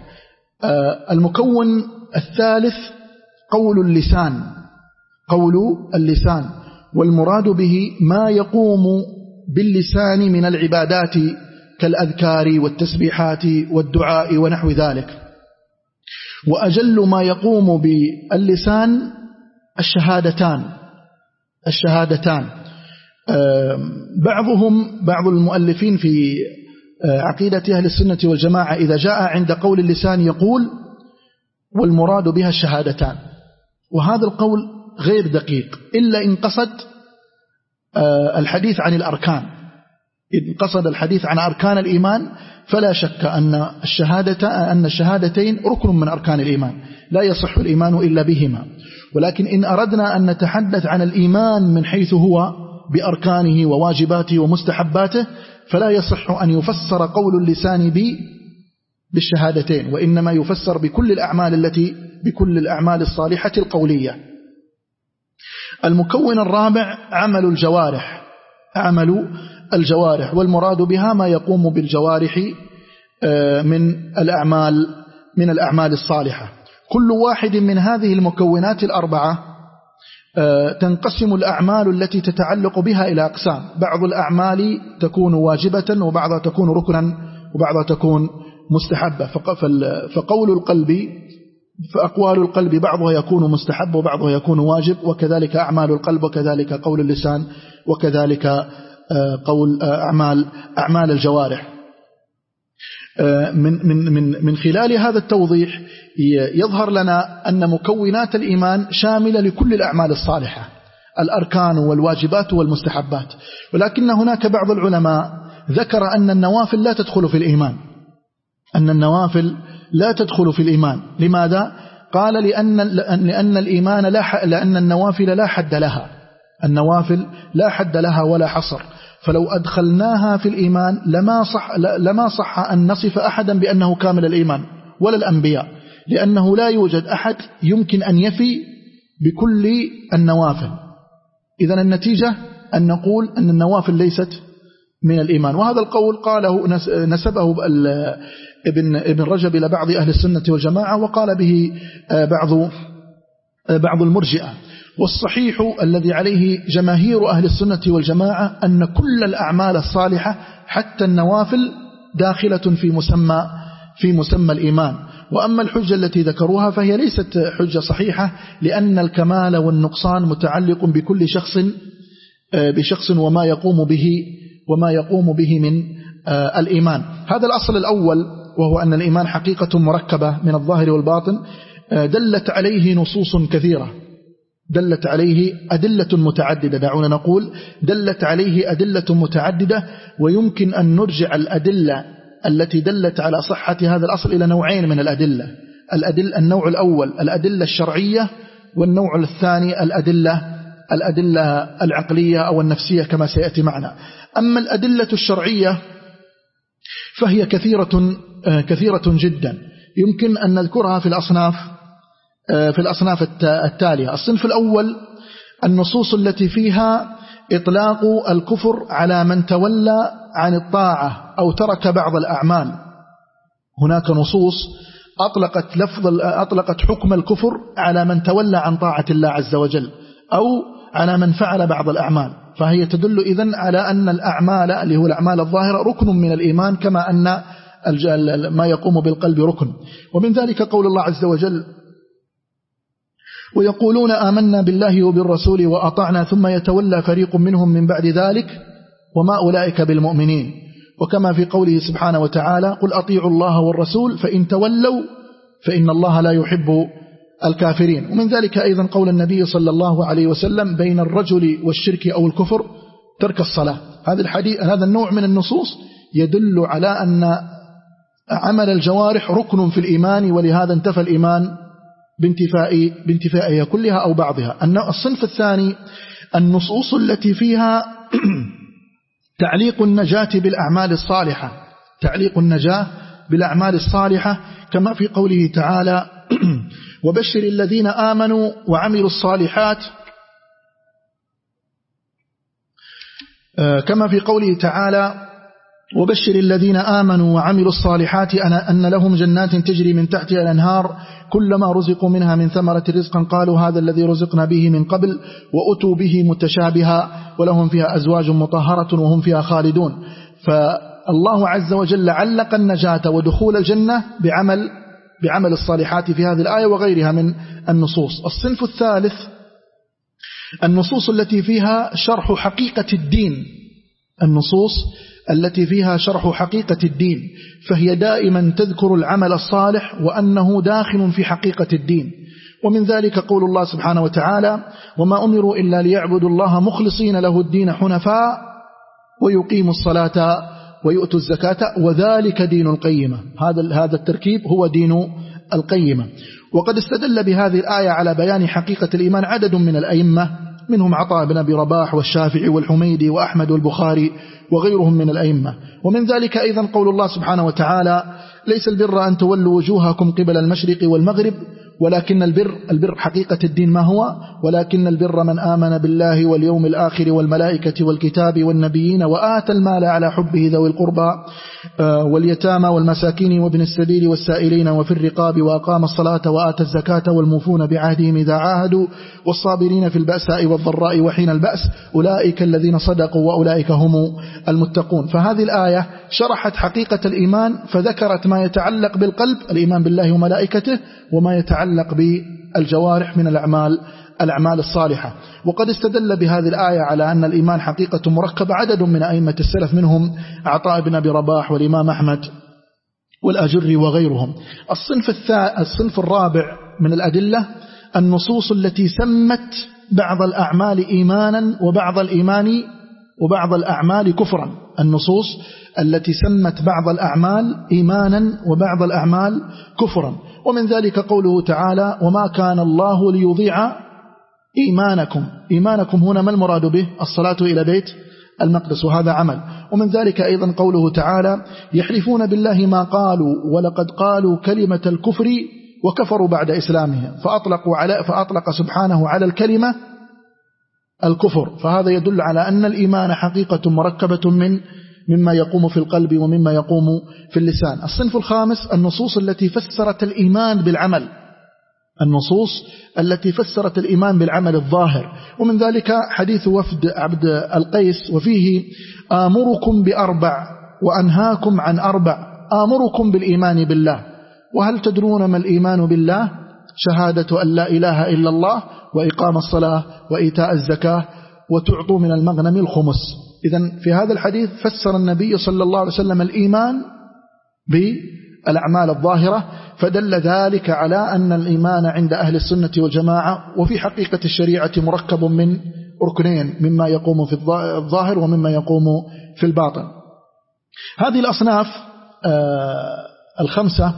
المكون الثالث قول اللسان قول اللسان والمراد به ما يقوم باللسان من العبادات كالأذكار والتسبيحات والدعاء ونحو ذلك. وأجل ما يقوم باللسان الشهادتان الشهادتان بعضهم بعض المؤلفين في عقيدة أهل السنة والجماعة إذا جاء عند قول اللسان يقول والمراد بها الشهادتان، وهذا القول غير دقيق إلا إن قصد الحديث عن الأركان. إن قصد الحديث عن أركان الإيمان فلا شك أن الشهادة أن الشهادتين ركن من أركان الإيمان لا يصح الإيمان إلا بهما. ولكن إن أردنا أن نتحدث عن الإيمان من حيث هو بأركانه وواجباته ومستحباته فلا يصح أن يفسر قول اللسان بالشهادتين، وإنما يفسر بكل الأعمال التي بكل الأعمال الصالحة القولية. المكون الرابع عمل الجوارح عمل الجوارح والمراد بها ما يقوم بالجوارح من الأعمال من الأعمال الصالحة. كل واحد من هذه المكونات الأربعة تنقسم الأعمال التي تتعلق بها إلى أقسام، بعض الأعمال تكون واجبة وبعضها تكون ركنا وبعضها تكون مستحبة. فقول القلب فأقوال القلب بعضها يكون مستحب وبعضها يكون واجب، وكذلك أعمال القلب وكذلك قول اللسان وكذلك قول أعمال أعمال الجوارح. من من من من خلال هذا التوضيح يظهر لنا أن مكونات الإيمان شاملة لكل الأعمال الصالحة، الأركان والواجبات والمستحبات. ولكن هناك بعض العلماء ذكر أن النوافل لا تدخل في الإيمان أن النوافل لا تدخل في الإيمان. لماذا؟ قال لأن, لأن الإيمان لا لأن النوافل لا حد لها، النوافل لا حد لها ولا حصر، فلو أدخلناها في الإيمان لما صح, لما صح أن نصف أحدا بأنه كامل الإيمان ولا الأنبياء، لأنه لا يوجد أحد يمكن أن يفي بكل النوافل. إذن النتيجة أن نقول أن النوافل ليست من الإيمان. وهذا القول قاله نسبه ابن ابن رجب إلى بعض أهل السنة والجماعة، وقال به بعض بعض المرجئة. والصحيح الذي عليه جماهير أهل السنة والجماعة أن كل الأعمال الصالحة حتى النوافل داخلة في مسمى في مسمى الإيمان. وأما الحجة التي ذكروها فهي ليست حجة صحيحة، لأن الكمال والنقصان متعلق بكل شخص بشخص وما يقوم به وما يقوم به من الإيمان. هذا الأصل الأول، وهو أن الإيمان حقيقة مركبة من الظاهر والباطن، دلت عليه نصوص كثيرة، دلت عليه أدلة متعددة، دعونا نقول دلت عليه أدلة متعددة. ويمكن أن نرجع الأدلة التي دلت على صحة هذا الأصل إلى نوعين من الأدلة. الأدلة النوع الأول الأدلة الشرعية، والنوع الثاني الأدلة الأدلة العقلية أو النفسية كما سيأتي معنا. أما الأدلة الشرعية فهي كثيرة كثيرة جدا، يمكن أن نذكرها في الأصناف في الأصناف التالية. الصنف الأول النصوص التي فيها إطلاق الكفر على من تولى عن الطاعة أو ترك بعض الأعمال. هناك نصوص أطلقت لفظ أطلقت حكم الكفر على من تولى عن طاعة الله عز وجل أو على من فعل بعض الأعمال، فهي تدل إذن على أن الأعمال اللي هو الأعمال الظاهرة ركن من الإيمان، كما أن ما يقوم بالقلب ركن. ومن ذلك قول الله عز وجل: ويقولون آمنا بالله وبالرسول وأطعنا ثم يتولى فريق منهم من بعد ذلك وما أولئك بالمؤمنين. وكما في قوله سبحانه وتعالى: قل أطيعوا الله والرسول فإن تولوا فإن الله لا يحب الكافرين. ومن ذلك أيضا قول النبي صلى الله عليه وسلم: بين الرجل والشرك أو الكفر ترك الصلاة. هذا الحديث هذا النوع من النصوص يدل على أن عمل الجوارح ركن في الإيمان، ولهذا انتفى الإيمان بانتفاء بانتفائها كلها أو بعضها. الصنف الثاني النصوص التي فيها تعليق النجاة بالأعمال الصالحة، تعليق النجاة بالأعمال الصالحة، كما في قوله تعالى: وبشر الذين آمنوا وعملوا الصالحات، كما في قوله تعالى: وبشر الذين آمنوا وعملوا الصالحات أن لهم جنات تجري من تحتها الأنهار كلما رزقوا منها من ثمرة رزقا قالوا هذا الذي رزقنا به من قبل وأتوا به متشابها ولهم فيها أزواج مطهرة وهم فيها خالدون. فالله عز وجل علق النجاة ودخول الجنة بعمل بعمل الصالحات في هذه الآية وغيرها من النصوص. الصنف الثالث النصوص التي فيها شرح حقيقة الدين، النصوص التي فيها شرح حقيقة الدين، فهي دائما تذكر العمل الصالح وأنه داخل في حقيقة الدين. ومن ذلك قول الله سبحانه وتعالى: وما أمروا إلا ليعبدوا الله مخلصين له الدين حنفاء ويقيموا الصلاة ويؤتوا الزكاة وذلك دين القيمة. هذا هذا التركيب هو دين القيمة. وقد استدل بهذه الآية على بيان حقيقة الإيمان عدد من الأئمة، منهم عطاء بن أبي رباح والشافعي والحميدي وأحمد والبخاري وغيرهم من الأئمة. ومن ذلك أيضا قول الله سبحانه وتعالى: ليس البر أن تولوا وجوهكم قبل المشرق والمغرب ولكن البر البر حقيقة الدين ما هو؟ ولكن البر من آمن بالله واليوم الآخر والملائكة والكتاب والنبيين وآتى المال على حبه ذوي القربى واليتامى والمساكين وابن السبيل والسائلين وفي الرقاب وأقام الصلاة وآتى الزكاة والموفون بعهدهم إذا عاهدوا والصابرين في البأساء والضراء وحين البأس أولئك الذين صدقوا وأولئك هم المتقون. فهذه الآية شرحت حقيقة الإيمان، فذكرت ما يتعلق بالقلب، الإيمان بالله وملائكته، وما يتعلق بالجوارح من الأعمال الأعمال الصالحة. وقد استدل بهذه الآية على أن الإيمان حقيقة مركبة عدد من أئمة السلف، منهم عطاء بن أبي رباح والإمام أحمد والأجري وغيرهم. الصنف الصنف الرابع من الأدلة النصوص التي سمت بعض الأعمال إيمانا وبعض الإيمان وبعض الأعمال كفرا. النصوص التي سمت بعض الأعمال إيمانا وبعض الأعمال كفرا. ومن ذلك قوله تعالى وما كان الله ليضيع إيمانكم. إيمانكم هنا ما المراد به؟ الصلاة إلى بيت المقدس، وهذا عمل. ومن ذلك أيضا قوله تعالى يحلفون بالله ما قالوا ولقد قالوا كلمة الكفر وكفروا بعد إسلامهم، فأطلقوا على فأطلق سبحانه على الكلمة الكفر. فهذا يدل على أن الإيمان حقيقة مركبة من مما يقوم في القلب ومما يقوم في اللسان. الصنف الخامس النصوص التي فسرت الإيمان بالعمل، النصوص التي فسرت الإيمان بالعمل الظاهر. ومن ذلك حديث وفد عبد القيس وفيه آمركم بأربع وأنهاكم عن أربع. آمركم بالإيمان بالله، وهل تدرون ما الإيمان بالله؟ شهادة أن لا إله إلا الله وإقام الصلاة وإيتاء الزكاة وتعطوا من المغنم الخمس. إذن في هذا الحديث فسر النبي صلى الله عليه وسلم الإيمان بالأعمال الظاهرة، فدل ذلك على أن الإيمان عند أهل السنة والجماعة وفي حقيقة الشريعة مركب من ركنين، مما يقوم في الظاهر ومما يقوم في الباطن. هذه الأصناف الخمسة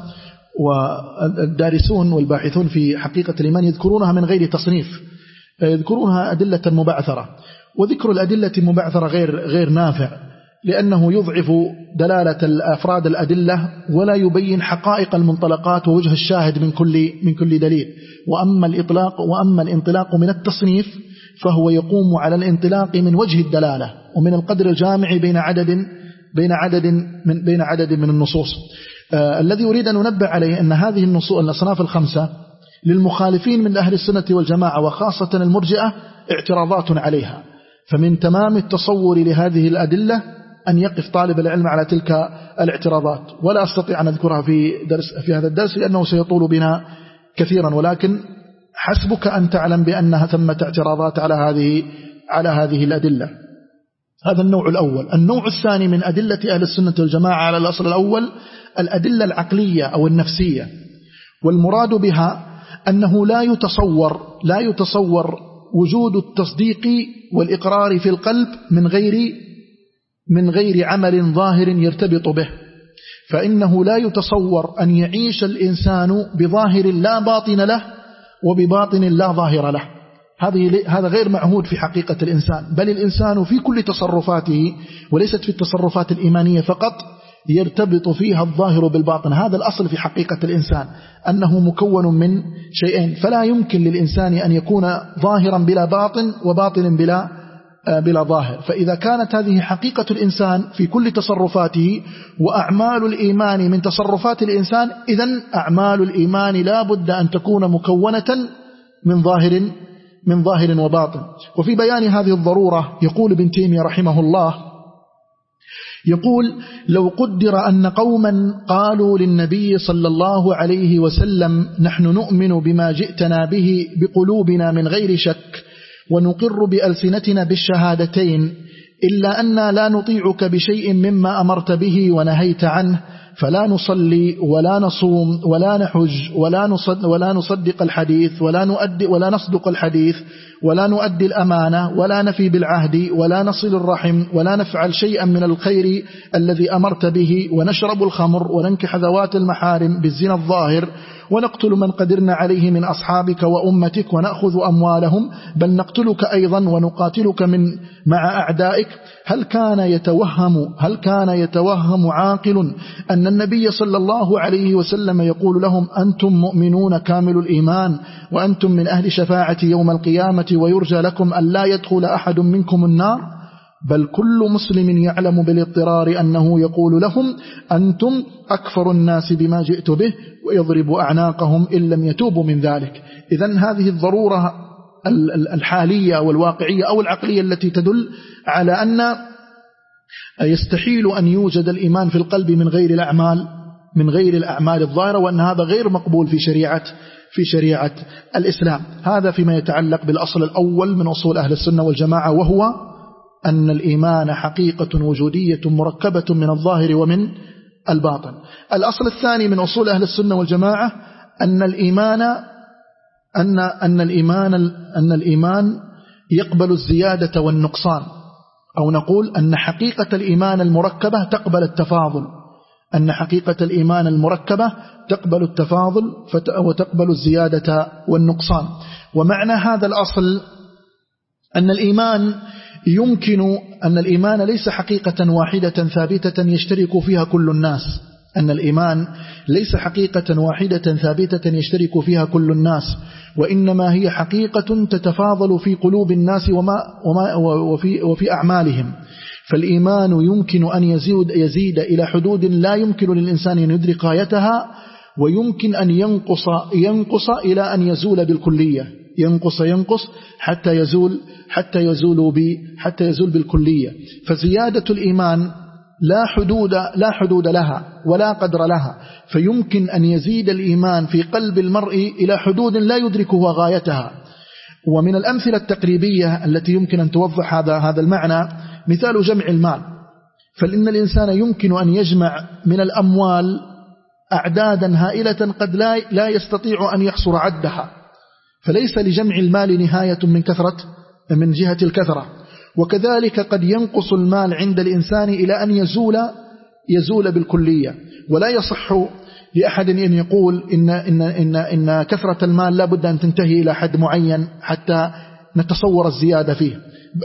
والدارسون والباحثون في حقيقة الإيمان يذكرونها من غير تصنيف، يذكرونها أدلة مبعثرة، وذكر الأدلة المبعثرة غير غير نافع، لأنه يضعف دلالة الأفراد الأدلة ولا يبين حقائق المنطلقات ووجه الشاهد من كل من كل دليل. وأما الإطلاق وأما الانطلاق من التصنيف فهو يقوم على الانطلاق من وجه الدلالة ومن القدر الجامع بين عدد بين عدد من بين عدد من النصوص. آه الذي أريد أن أنبه عليه أن هذه النصوص الأصناف الخمسة للمخالفين من أهل السنة والجماعة وخاصة المرجئة اعتراضات عليها، فمن تمام التصور لهذه الأدلة أن يقف طالب العلم على تلك الاعتراضات، ولا أستطيع أن أذكرها في درس في هذا الدرس لأنه سيطول بنا كثيرا، ولكن حسبك أن تعلم بأنها ثمة اعتراضات على هذه على هذه الأدلة. هذا النوع الأول. النوع الثاني من أدلة أهل السنة والجماعة على الأصل الأول الأدلة العقلية أو النفسية، والمراد بها أنه لا يتصور لا يتصور وجود التصديق والإقرار في القلب من غير من غير عمل ظاهر يرتبط به، فإنه لا يتصور أن يعيش الإنسان بظاهر لا باطن له وبباطن لا ظاهر له. هذه هذا غير معهود في حقيقة الإنسان، بل الإنسان في كل تصرفاته وليست في التصرفات الإيمانية فقط يرتبط فيها الظاهر بالباطن. هذا الأصل في حقيقة الإنسان أنه مكون من شيئين، فلا يمكن للإنسان أن يكون ظاهرا بلا باطن وباطن بلا بلا ظاهر. فإذا كانت هذه حقيقة الإنسان في كل تصرفاته وأعمال الإيمان من تصرفات الإنسان، إذن أعمال الإيمان لا بد أن تكون مكونة من ظاهر من ظاهر وباطن. وفي بيان هذه الضرورة يقول ابن تيمية رحمه الله، يقول لو قدر أن قوما قالوا للنبي صلى الله عليه وسلم نحن نؤمن بما جئتنا به بقلوبنا من غير شك ونقر بألسنتنا بالشهادتين إلا أننا لا نطيعك بشيء مما أمرت به ونهيت عنه، فلا نصلي ولا نصوم ولا نحج ولا نصدق, ولا نصدق الحديث ولا نؤدي ولا نصدق الحديث ولا نؤدي الأمانة ولا نفي بالعهد ولا نصل الرحم ولا نفعل شيئا من الخير الذي أمرت به، ونشرب الخمر وننكح ذوات المحارم بالزنا الظاهر ونقتل من قدرنا عليه من أصحابك وأمتك ونأخذ أموالهم، بل نقتلك أيضا ونقاتلك من مع أعدائك. هل كان يتوهم هل كان يتوهم عاقل أن النبي صلى الله عليه وسلم يقول لهم أنتم مؤمنون كامل الإيمان وأنتم من أهل شفاعة يوم القيامة ويرجى لكم أن لا يدخل أحد منكم النار؟ بل كل مسلم يعلم بالاضطرار أنه يقول لهم أنتم أكفر الناس بما جئت به ويضرب أعناقهم إن لم يتوبوا من ذلك. إذن هذه الضرورة الحالية والواقعية أو العقلية التي تدل على أن يستحيل أن يوجد الإيمان في القلب من غير الأعمال من غير الأعمال الظاهرة، وأن هذا غير مقبول في شريعة في شريعة الإسلام. هذا فيما يتعلق بالأصل الأول من أصول أهل السنة والجماعة، وهو أن الإيمان حقيقة وجودية مركبة من الظاهر ومن الباطن. الأصل الثاني من أصول أهل السنة والجماعة أن الإيمان أن أن الإيمان أن الإيمان يقبل الزيادة والنقصان، أو نقول أن حقيقة الإيمان المركبة تقبل التفاضل، أن حقيقة الإيمان المركبة تقبل التفاضل وتقبل الزيادة والنقصان. ومعنى هذا الأصل أن الإيمان يمكن أن الإيمان ليس حقيقة واحدة ثابتة يشترك فيها كل الناس، أن الإيمان ليس حقيقة واحدة ثابتة يشترك فيها كل الناس، وإنما هي حقيقة تتفاضل في قلوب الناس وما وما وفي وفي أعمالهم. فالإيمان يمكن أن يزيد يزيد إلى حدود لا يمكن للإنسان أن يدرك غايتها، ويمكن أن ينقص ينقص إلى أن يزول بالكلية، ينقص ينقص حتى يزول حتى يزول ب حتى يزول بالكلية. فزيادة الإيمان لا حدود لا حدود لها ولا قدر لها، فيمكن أن يزيد الإيمان في قلب المرء إلى حدود لا يدركه غايتها. ومن الأمثلة التقريبية التي يمكن أن توضح هذا هذا المعنى مثال جمع المال. فإن الإنسان يمكن أن يجمع من الأموال أعدادا هائلة قد لا لا يستطيع أن يحصر عدها، فليس لجمع المال نهاية من كثرة من جهة الكثرة. وكذلك قد ينقص المال عند الإنسان إلى أن يزول يزول بالكلية. ولا يصح لأحد أن يقول إن, إن, إن, إن كثرة المال لا بد أن تنتهي إلى حد معين حتى نتصور الزيادة فيه،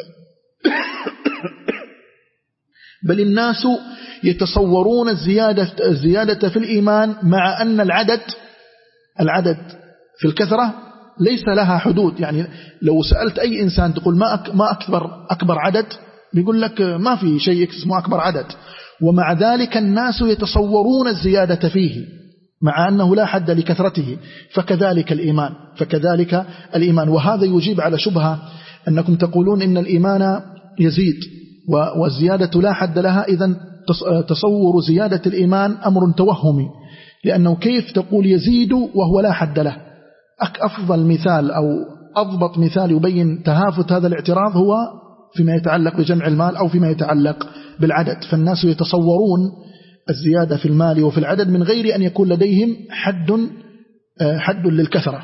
بل الناس يتصورون الزيادة, الزيادة في الإيمان مع أن العدد العدد في الكثرة ليس لها حدود. يعني لو سألت أي إنسان تقول ما ما أكبر أكبر عدد، بيقول لك ما في شيء اسمه أكبر عدد، ومع ذلك الناس يتصورون الزيادة فيه مع أنه لا حد لكثرته. فكذلك الإيمان فكذلك الإيمان وهذا يجيب على شبهة أنكم تقولون إن الإيمان يزيد والزيادة لا حد لها، إذن تصور زيادة الإيمان أمر توهمي، لأنه كيف تقول يزيد وهو لا حد له؟ أفضل مثال أو أضبط مثال يبين تهافت هذا الاعتراض هو فيما يتعلق بجمع المال أو فيما يتعلق بالعدد. فالناس يتصورون الزيادة في المال وفي العدد من غير أن يكون لديهم حد حد للكثرة.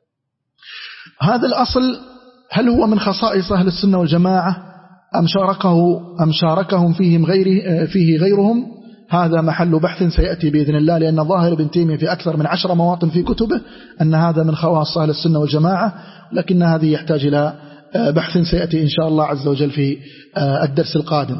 هذا الأصل هل هو من خصائص أهل السنة والجماعة أم شاركه أم شاركهم فيهم غيره فيه غيرهم؟ هذا محل بحث سيأتي بإذن الله، لأن ظاهر ابن تيمية في أكثر من عشر مواطن في كتبه أن هذا من خواص أهل السنة والجماعة، لكن هذه يحتاج إلى بحث سيأتي إن شاء الله عز وجل في الدرس القادم.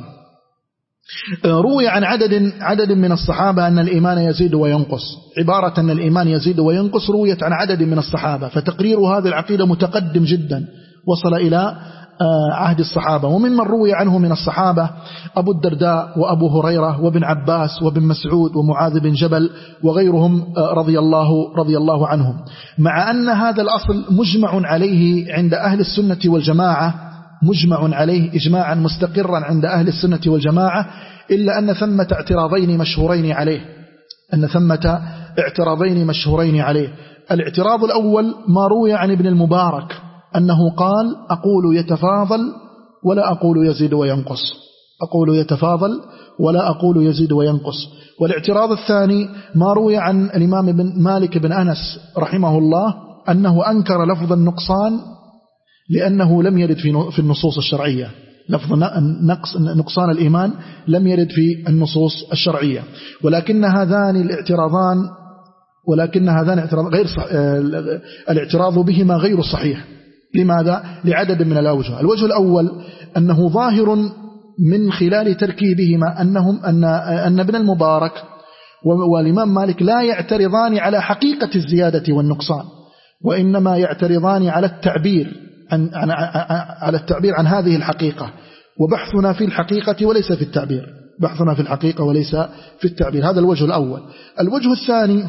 روي عن عدد عدد من الصحابة أن الإيمان يزيد وينقص. عبارة أن الإيمان يزيد وينقص رويت عن عدد من الصحابة، فتقرير هذه العقيدة متقدم جدا وصل إلى عهد الصحابة. وممن روي عنه من الصحابة أبو الدرداء وأبو هريرة وابن عباس وابن مسعود ومعاذ بن جبل وغيرهم رضي الله رضي الله عنهم. مع أن هذا الأصل مجمع عليه عند أهل السنة والجماعة، مجمع عليه إجماعا مستقرا عند أهل السنة والجماعة، إلا أن ثمة اعتراضين مشهورين عليه أن ثمة اعتراضين مشهورين عليه. الاعتراض الأول ما روي عن ابن المبارك أنه قال أقول يتفاضل ولا أقول يزيد وينقص، أقول يتفاضل ولا أقول يزيد وينقص. والاعتراض الثاني ما روي عن الإمام بن مالك بن أنس رحمه الله أنه أنكر لفظ النقصان لأنه لم يرد في النصوص الشرعية، لفظ نقص نقصان الإيمان لم يرد في النصوص الشرعية. ولكن هذان الاعتراضان ولكن هذان اعتراض غير صح... الاعتراض بهما غير صحيح. لماذا؟ لعدد من الأوجه. الوجه الأول أنه ظاهر من خلال تركيبهما أنهم أن أن ابن المبارك والإمام مالك لا يعترضان على حقيقة الزيادة والنقصان، وإنما يعترضان على التعبير عن على التعبير عن هذه الحقيقة. وبحثنا في الحقيقة وليس في التعبير، بحثنا في الحقيقة وليس في التعبير. هذا الوجه الأول. الوجه الثاني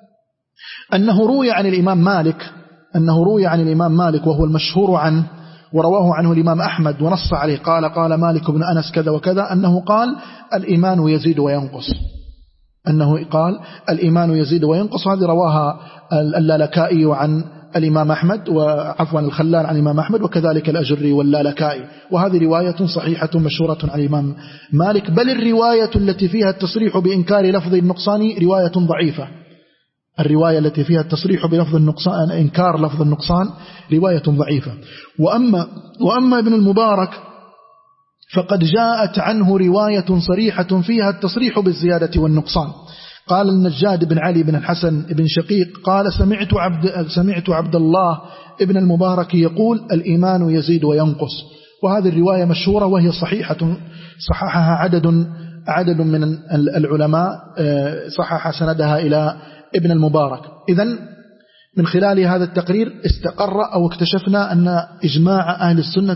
أنه روي عن الإمام مالك أنه روي عن الإمام مالك وهو المشهور عنه ورواه عنه الإمام أحمد ونص عليه، قال قال مالك بن أنس كذا وكذا، أنه قال الإيمان يزيد وينقص، أنه قال الإيمان يزيد وينقص. هذه رواها اللالكائي عن الإمام أحمد، وعفوا الخلال عن الإمام أحمد، وكذلك الأجري واللالكائي. وهذه رواية صحيحة مشهورة عن الإمام مالك، بل الرواية التي فيها التصريح بإنكار لفظ النقصان رواية ضعيفة. الرواية التي فيها التصريح بلفظ النقصان إنكار لفظ النقصان رواية ضعيفة. وأما, وأما ابن المبارك فقد جاءت عنه رواية صريحة فيها التصريح بالزيادة والنقصان. قال النجاد بن علي بن الحسن بن شقيق قال سمعت عبد, سمعت عبد الله ابن المبارك يقول الإيمان يزيد وينقص. وهذه الرواية مشهورة وهي صحيحة، صححها عدد عدد من العلماء، صحح سندها إلى ابن المبارك. إذن من خلال هذا التقرير استقر أو اكتشفنا أن إجماع أهل السنة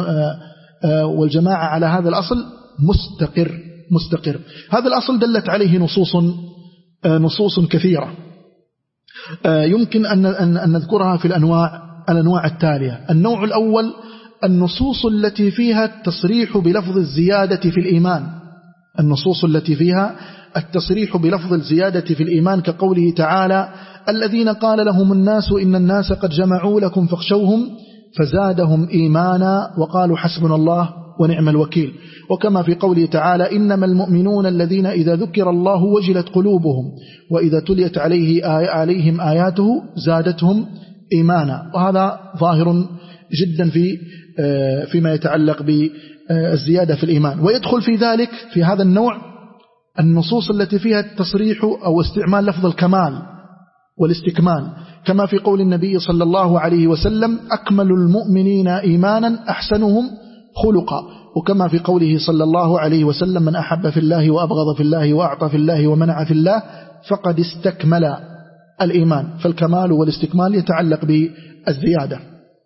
والجماعة على هذا الأصل مستقر مستقر. هذا الأصل دلت عليه نصوص نصوص كثيرة، يمكن أن أن نذكرها في الأنواع الأنواع التالية. النوع الأول النصوص التي فيها التصريح بلفظ الزيادة في الإيمان، النصوص التي فيها التصريح بلفظ الزيادة في الإيمان، كقوله تعالى الذين قال لهم الناس إن الناس قد جمعوا لكم فاخشوهم فزادهم إيمانا وقالوا حسبنا الله ونعم الوكيل. وكما في قوله تعالى إنما المؤمنون الذين إذا ذكر الله وجلت قلوبهم وإذا تليت عليه آي عليهم آياته زادتهم إيمانا. وهذا ظاهر جدا في فيما يتعلق بالزيادة في الإيمان. ويدخل في ذلك في هذا النوع النصوص التي فيها التصريح أو استعمال لفظ الكمال والاستكمال، كما في قول النبي صلى الله عليه وسلم أكمل المؤمنين إيمانا أحسنهم خلقا، وكما في قوله صلى الله عليه وسلم من أحب في الله وأبغض في الله وأعطى في الله ومنع في الله فقد استكمل الإيمان. فالكمال والاستكمال يتعلق بالزيادة.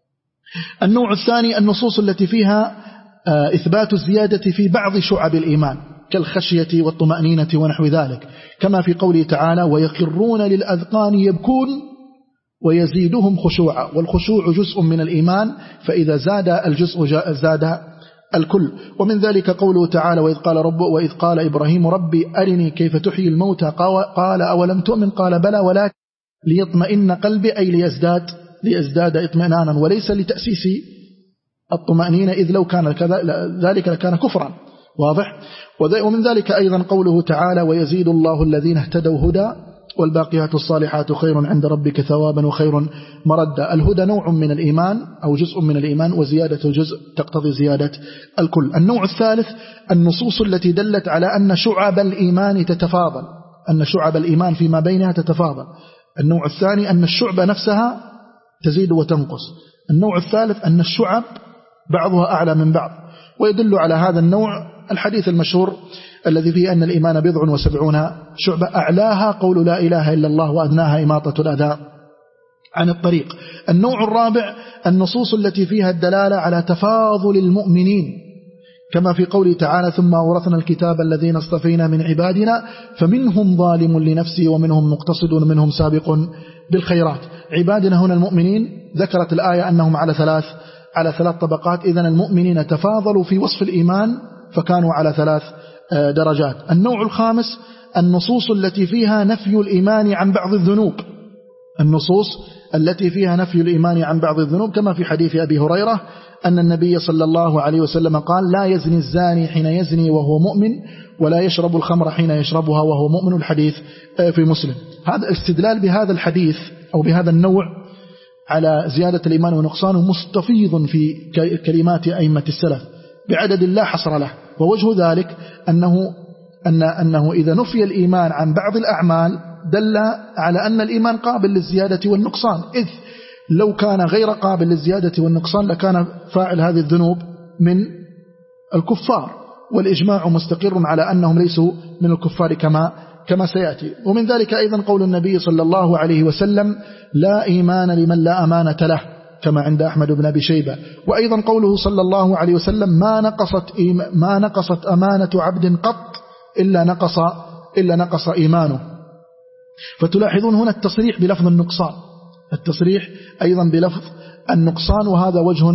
النوع الثاني النصوص التي فيها إثبات الزيادة في بعض شعب الإيمان كالخشية والطمأنينة ونحو ذلك، كما في قوله تعالى ويخرون للأذقان يبكون ويزيدهم خشوعا. والخشوع جزء من الإيمان، فإذا زاد الجزء زاد الكل. ومن ذلك قوله تعالى وإذ قال رب وإذ قال إبراهيم ربي أرني كيف تحيي الموتى قال أولم تؤمن قال بلى ولكن ليطمئن قلبي أي ليزداد ليزداد اطمئنانا وليس لتأسيس الطمأنينة إذ لو كان كذا ذلك لكان كفرا. واضح. ومن ذلك أيضا قوله تعالى ويزيد الله الذين اهتدوا هدى والباقيات الصالحات خير عند ربك ثوابا وخير مردا. الهدى نوع من الإيمان أو جزء من الإيمان، وزيادة الجزء تقتضي زيادة الكل. النوع الثالث النصوص التي دلت على أن شعب الإيمان تتفاضل، أن شعب الإيمان فيما بينها تتفاضل. النوع الثاني أن الشعب نفسها تزيد وتنقص. النوع الثالث أن الشعب بعضها أعلى من بعض. ويدل على هذا النوع الحديث المشهور الذي فيه أن الإيمان بضع وسبعون شعبة أعلاها قول لا إله إلا الله وأدناها إماطة الأذى عن الطريق. النوع الرابع النصوص التي فيها الدلالة على تفاضل المؤمنين، كما في قوله تعالى ثم أورثنا الكتاب الذين اصطفينا من عبادنا فمنهم ظالم لنفسه ومنهم مقتصد ومنهم سابق بالخيرات. عبادنا هنا المؤمنين، ذكرت الآية أنهم على ثلاث على ثلاث طبقات، إذن المؤمنين تفاضلوا في وصف الإيمان فكانوا على ثلاث درجات. النوع الخامس النصوص التي فيها نفي الإيمان عن بعض الذنوب، النصوص التي فيها نفي الإيمان عن بعض الذنوب، كما في حديث أبي هريرة أن النبي صلى الله عليه وسلم قال لا يزني الزاني حين يزني وهو مؤمن ولا يشرب الخمر حين يشربها وهو مؤمن، الحديث في مسلم. هذا الاستدلال بهذا الحديث أو بهذا النوع على زيادة الإيمان ونقصانه مستفيض في كلمات أئمة السلف بعدد لا حصر له. ووجه ذلك أنه, أن أنه إذا نفي الإيمان عن بعض الأعمال دل على أن الإيمان قابل للزيادة والنقصان، إذ لو كان غير قابل للزيادة والنقصان لكان فاعل هذه الذنوب من الكفار، والإجماع مستقر على أنهم ليسوا من الكفار كما كما سيأتي. ومن ذلك أيضا قول النبي صلى الله عليه وسلم لا إيمان لمن لا أمانة له، كما عند أحمد بن أبي شيبة. وأيضا قوله صلى الله عليه وسلم ما نقصت ما نقصت أمانة عبد قط إلا نقص إلا نقص إيمانه. فتلاحظون هنا التصريح بلفظ النقصان، التصريح أيضا بلفظ النقصان، وهذا وجه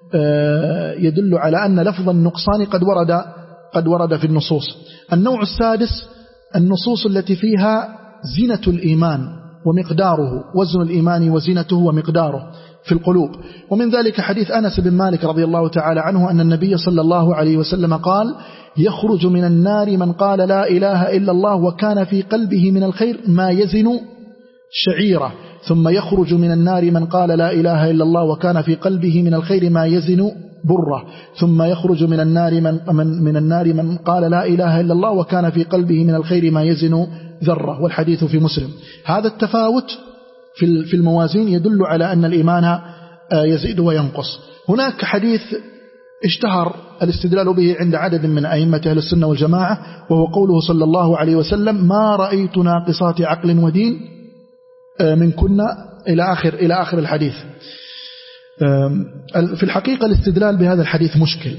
يدل على أن لفظ النقصان قد ورد قد ورد في النصوص. النوع السادس النصوص التي فيها زينة الإيمان ومقداره، وزن الإيمان وزينته ومقداره في القلوب. ومن ذلك حديث أنس بن مالك رضي الله تعالى عنه أن النبي صلى الله عليه وسلم قال يخرج من النار من قال لا إله إلا الله وكان في قلبه من الخير ما يزن شعيرة، ثم يخرج من النار من قال لا إله إلا الله وكان في قلبه من الخير ما يزن برة ثم يخرج من النار من, من, من النار من قال لا إله إلا الله وكان في قلبه من الخير ما يزن ذرة، والحديث في مسلم. هذا التفاوت في الموازين يدل على أن الإيمان يزيد وينقص. هناك حديث اشتهر الاستدلال به عند عدد من أئمة أهل السنة والجماعة، وهو قوله صلى الله عليه وسلم: ما رأيت ناقصات عقل ودين من كنا إلى آخر إلى آخر الحديث. في الحقيقة الاستدلال بهذا الحديث مشكل،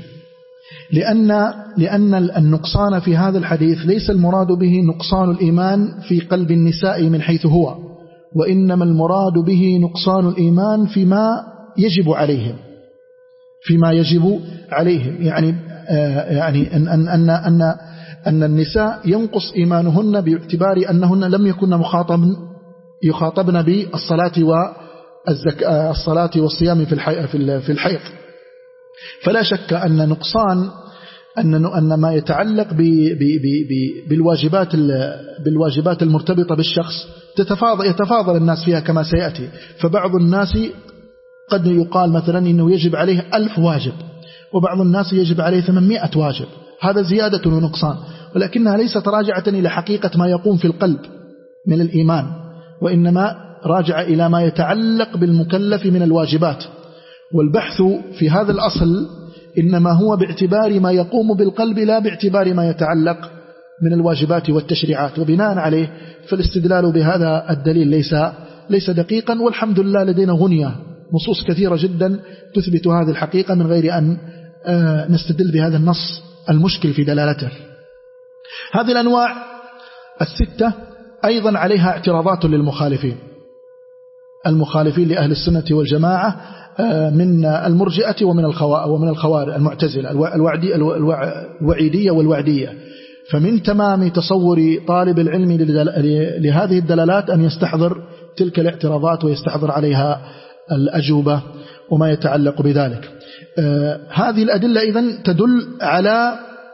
لأن لأن النقصان في هذا الحديث ليس المراد به نقصان الإيمان في قلب النساء من حيث هو، وإنما المراد به نقصان الإيمان فيما يجب عليهم فيما يجب عليهم يعني يعني أن أن أن أن أن النساء ينقص إيمانهن باعتبار أنهن لم يكن مخاطبن يخاطبن بالصلاة والزكاة الصلاة والصيام في الحي في الحيض. فلا شك أن نقصان أن أن ما يتعلق بالواجبات بالواجبات المرتبطة بالشخص تتفاضل يتفاضل الناس فيها كما سيأتي. فبعض الناس قد يقال مثلا إنه يجب عليه ألف واجب، وبعض الناس يجب عليه ثمانمائة واجب، هذا زيادة ونقصان، ولكنها ليست راجعة إلى حقيقة ما يقوم في القلب من الإيمان، وإنما راجع إلى ما يتعلق بالمكلف من الواجبات. والبحث في هذا الأصل إنما هو باعتبار ما يقوم بالقلب لا باعتبار ما يتعلق من الواجبات والتشريعات، وبناء عليه فالاستدلال بهذا الدليل ليس ليس دقيقا. والحمد لله لدينا غنية نصوص كثيرة جدا تثبت هذه الحقيقة من غير أن نستدل بهذا النص المشكل في دلالته. هذه الأنواع الستة أيضا عليها اعتراضات للمخالفين المخالفين لأهل السنة والجماعة من المرجئة ومن ومن الخوارج المعتزلة الوعيدية والوعدية. فمن تمام تصور طالب العلم لهذه الدلالات أن يستحضر تلك الاعتراضات ويستحضر عليها الأجوبة وما يتعلق بذلك. آه هذه الأدلة إذن تدل على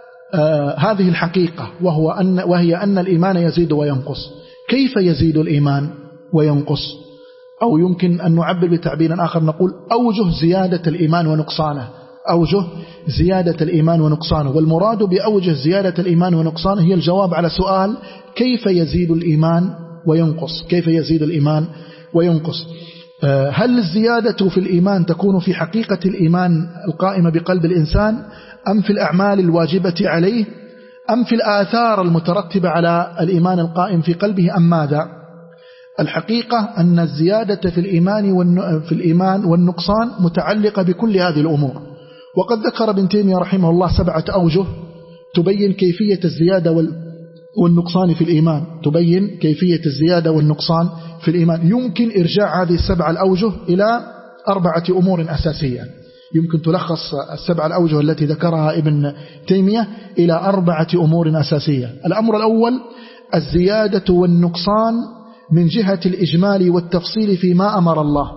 آه هذه الحقيقة، وهو أن وهي أن الإيمان يزيد وينقص. كيف يزيد الإيمان وينقص؟ أو يمكن أن نعبر بتعبير آخر نقول أوجه زيادة الإيمان ونقصانه أوجه زيادة الإيمان ونقصانه. والمراد بأوجه زيادة الإيمان ونقصانه هي الجواب على سؤال كيف يزيد الإيمان وينقص كيف يزيد الإيمان وينقص. هل الزيادة في الإيمان تكون في حقيقة الإيمان القائمة بقلب الإنسان، أم في الأعمال الواجبة عليه، أم في الآثار المترتبة على الإيمان القائم في قلبه، أم ماذا؟ الحقيقة أن الزيادة في الإيمان في الإيمان والنقصان متعلقة بكل هذه الأمور. وقد ذكر ابن تيمية رحمه الله سبعة أوجه تبين كيفية الزيادة والنقصان في الإيمان تبين كيفية الزيادة والنقصان في الإيمان. يمكن إرجاع هذه السبع الأوجه إلى أربعة أمور أساسية. يمكن تلخص السبع الأوجه التي ذكرها ابن تيمية إلى أربعة أمور أساسية. الأمر الأول الزيادة والنقصان من جهة الإجمال والتفصيل فيما أمر الله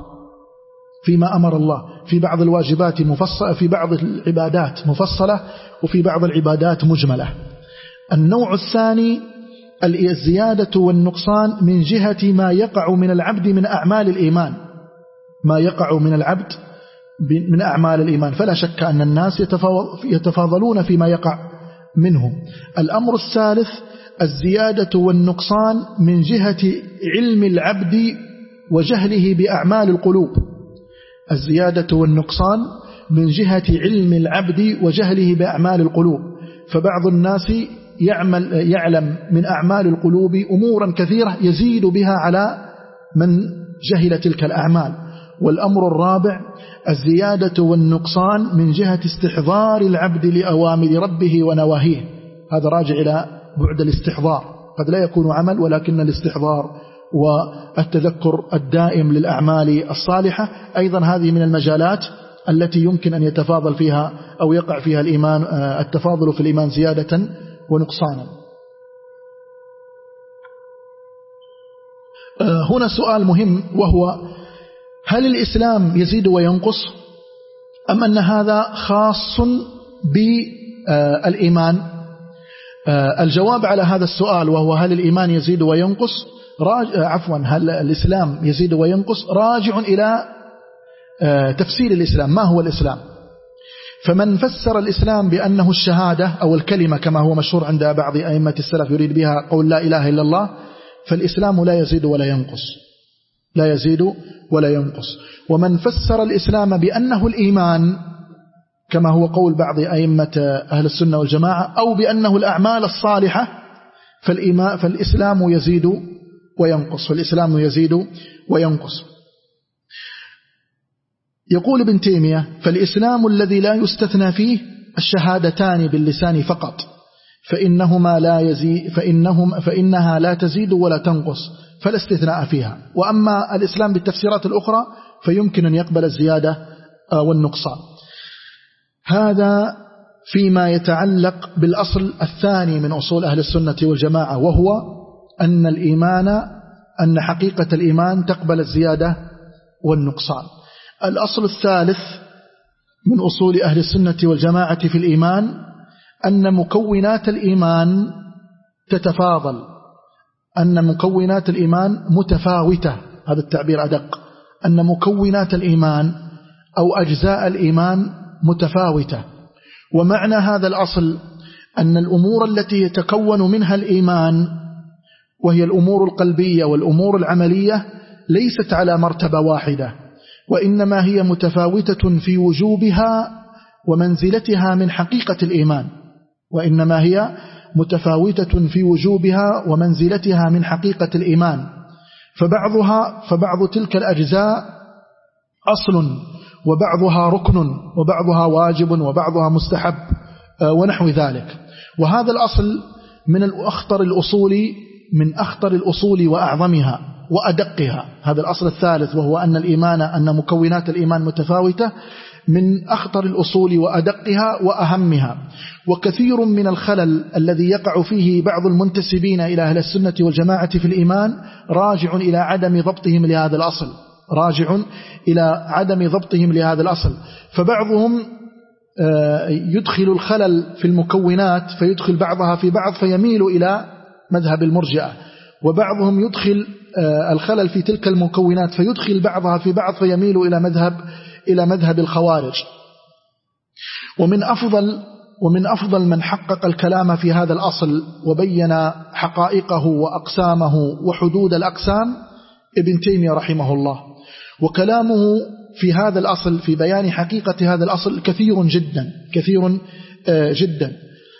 فيما أمر الله في بعض الواجبات مفصلة، في بعض العبادات مفصلة، وفي بعض العبادات مجملة. النوع الثاني الزيادة والنقصان من جهة ما يقع من العبد من أعمال الإيمان ما يقع من العبد من أعمال الإيمان. فلا شك أن الناس يتفاضلون فيما يقع منهم. الأمر الثالث الزيادة والنقصان من جهة علم العبد وجهله بأعمال القلوب الزيادة والنقصان من جهة علم العبد وجهله بأعمال القلوب. فبعض الناس يعمل يعلم من أعمال القلوب أمورا كثيرة يزيد بها على من جهل تلك الأعمال. والأمر الرابع الزيادة والنقصان من جهة استحضار العبد لأوامر ربه ونواهيه. هذا راجع إلى بعد الاستحضار، قد لا يكون عمل ولكن الاستحضار والتذكر الدائم للأعمال الصالحة أيضا هذه من المجالات التي يمكن أن يتفاضل فيها أو يقع فيها الإيمان التفاضل في الإيمان زيادة ونقصانا. هنا سؤال مهم، وهو هل الإسلام يزيد وينقص، أم أن هذا خاص بالإيمان؟ الجواب على هذا السؤال وهو هل الإيمان يزيد وينقص راجع عفوا هل الإسلام يزيد وينقص راجع إلى تفسير الإسلام. ما هو الإسلام؟ فمن فسر الإسلام بأنه الشهادة أو الكلمة كما هو مشهور عند بعض أئمة السلف يريد بها قول لا إله إلا الله، فالإسلام لا يزيد ولا ينقص، لا يزيد ولا ينقص. ومن فسر الإسلام بأنه الإيمان كما هو قول بعض أئمة أهل السنة والجماعة، أو بأنه الأعمال الصالحة، فالإيمان فالإسلام يزيد وينقص، فالإسلام يزيد وينقص. يقول ابن تيمية: فالإسلام الذي لا يستثنى فيه الشهادتان باللسان فقط، فإنهما لا يزيد فإنهم فإنها لا تزيد ولا تنقص، فلا استثناء فيها. وأما الإسلام بالتفسيرات الأخرى فيمكن أن يقبل الزيادة والنقصان. هذا فيما يتعلق بالأصل الثاني من أصول أهل السنة والجماعة، وهو أن الإيمان أن حقيقة الإيمان تقبل الزيادة والنقصان. الأصل الثالث من أصول أهل السنة والجماعة في الإيمان أن مكونات الإيمان تتفاضل، أن مكونات الإيمان متفاوتة، هذا التعبير أدق، أن مكونات الإيمان أو أجزاء الإيمان متفاوتة. ومعنى هذا الأصل أن الأمور التي يتكون منها الإيمان وهي الأمور القلبية والأمور العملية ليست على مرتبة واحدة، وإنما هي متفاوتة في وجوبها ومنزلتها من حقيقة الإيمان، وإنما هي متفاوتة في وجوبها ومنزلتها من حقيقة الإيمان. فبعضها فبعض تلك الأجزاء أصل، وبعضها ركن، وبعضها واجب، وبعضها مستحب، ونحو ذلك. وهذا الأصل من الأخطر الأصول من أخطر الأصول وأعظمها وأدقها. هذا الأصل الثالث، وهو أن الإيمان أن مكونات الإيمان متفاوتة، من أخطر الأصول وأدقها وأهمها. وكثير من الخلل الذي يقع فيه بعض المنتسبين إلى أهل السنة والجماعة في الإيمان راجع إلى عدم ضبطهم لهذا الأصل، راجع إلى عدم ضبطهم لهذا الأصل. فبعضهم يدخل الخلل في المكونات فيدخل بعضها في بعض فيميل إلى مذهب المرجئة، وبعضهم يدخل الخلل في تلك المكونات فيدخل بعضها في بعض فيميل إلى مذهب إلى مذهب الخوارج. ومن أفضل ومن أفضل من حقق الكلام في هذا الأصل وبين حقائقه وأقسامه وحدود الأقسام ابن تيمية رحمه الله. وكلامه في هذا الأصل في بيان حقيقة هذا الأصل كثير جدا كثير جدا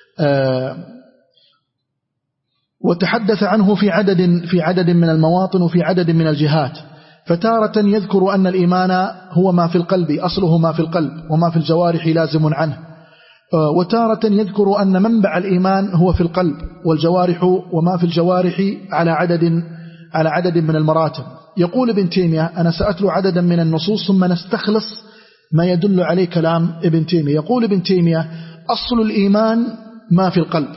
وتحدث عنه في عدد في عدد من المواطن وفي عدد من الجهات. فتارة يذكر أن الإيمان هو ما في القلب، أصله ما في القلب، وما في الجوارح لازم عنه. وتارة يذكر أن منبع الإيمان هو في القلب، والجوارح وما في الجوارح على عدد على عدد من المراتب. يقول ابن تيمية: أنا سأتلو عددا من النصوص ثم نستخلص ما يدل عليه كلام ابن تيمية. يقول ابن تيمية: أصل الإيمان ما في القلب،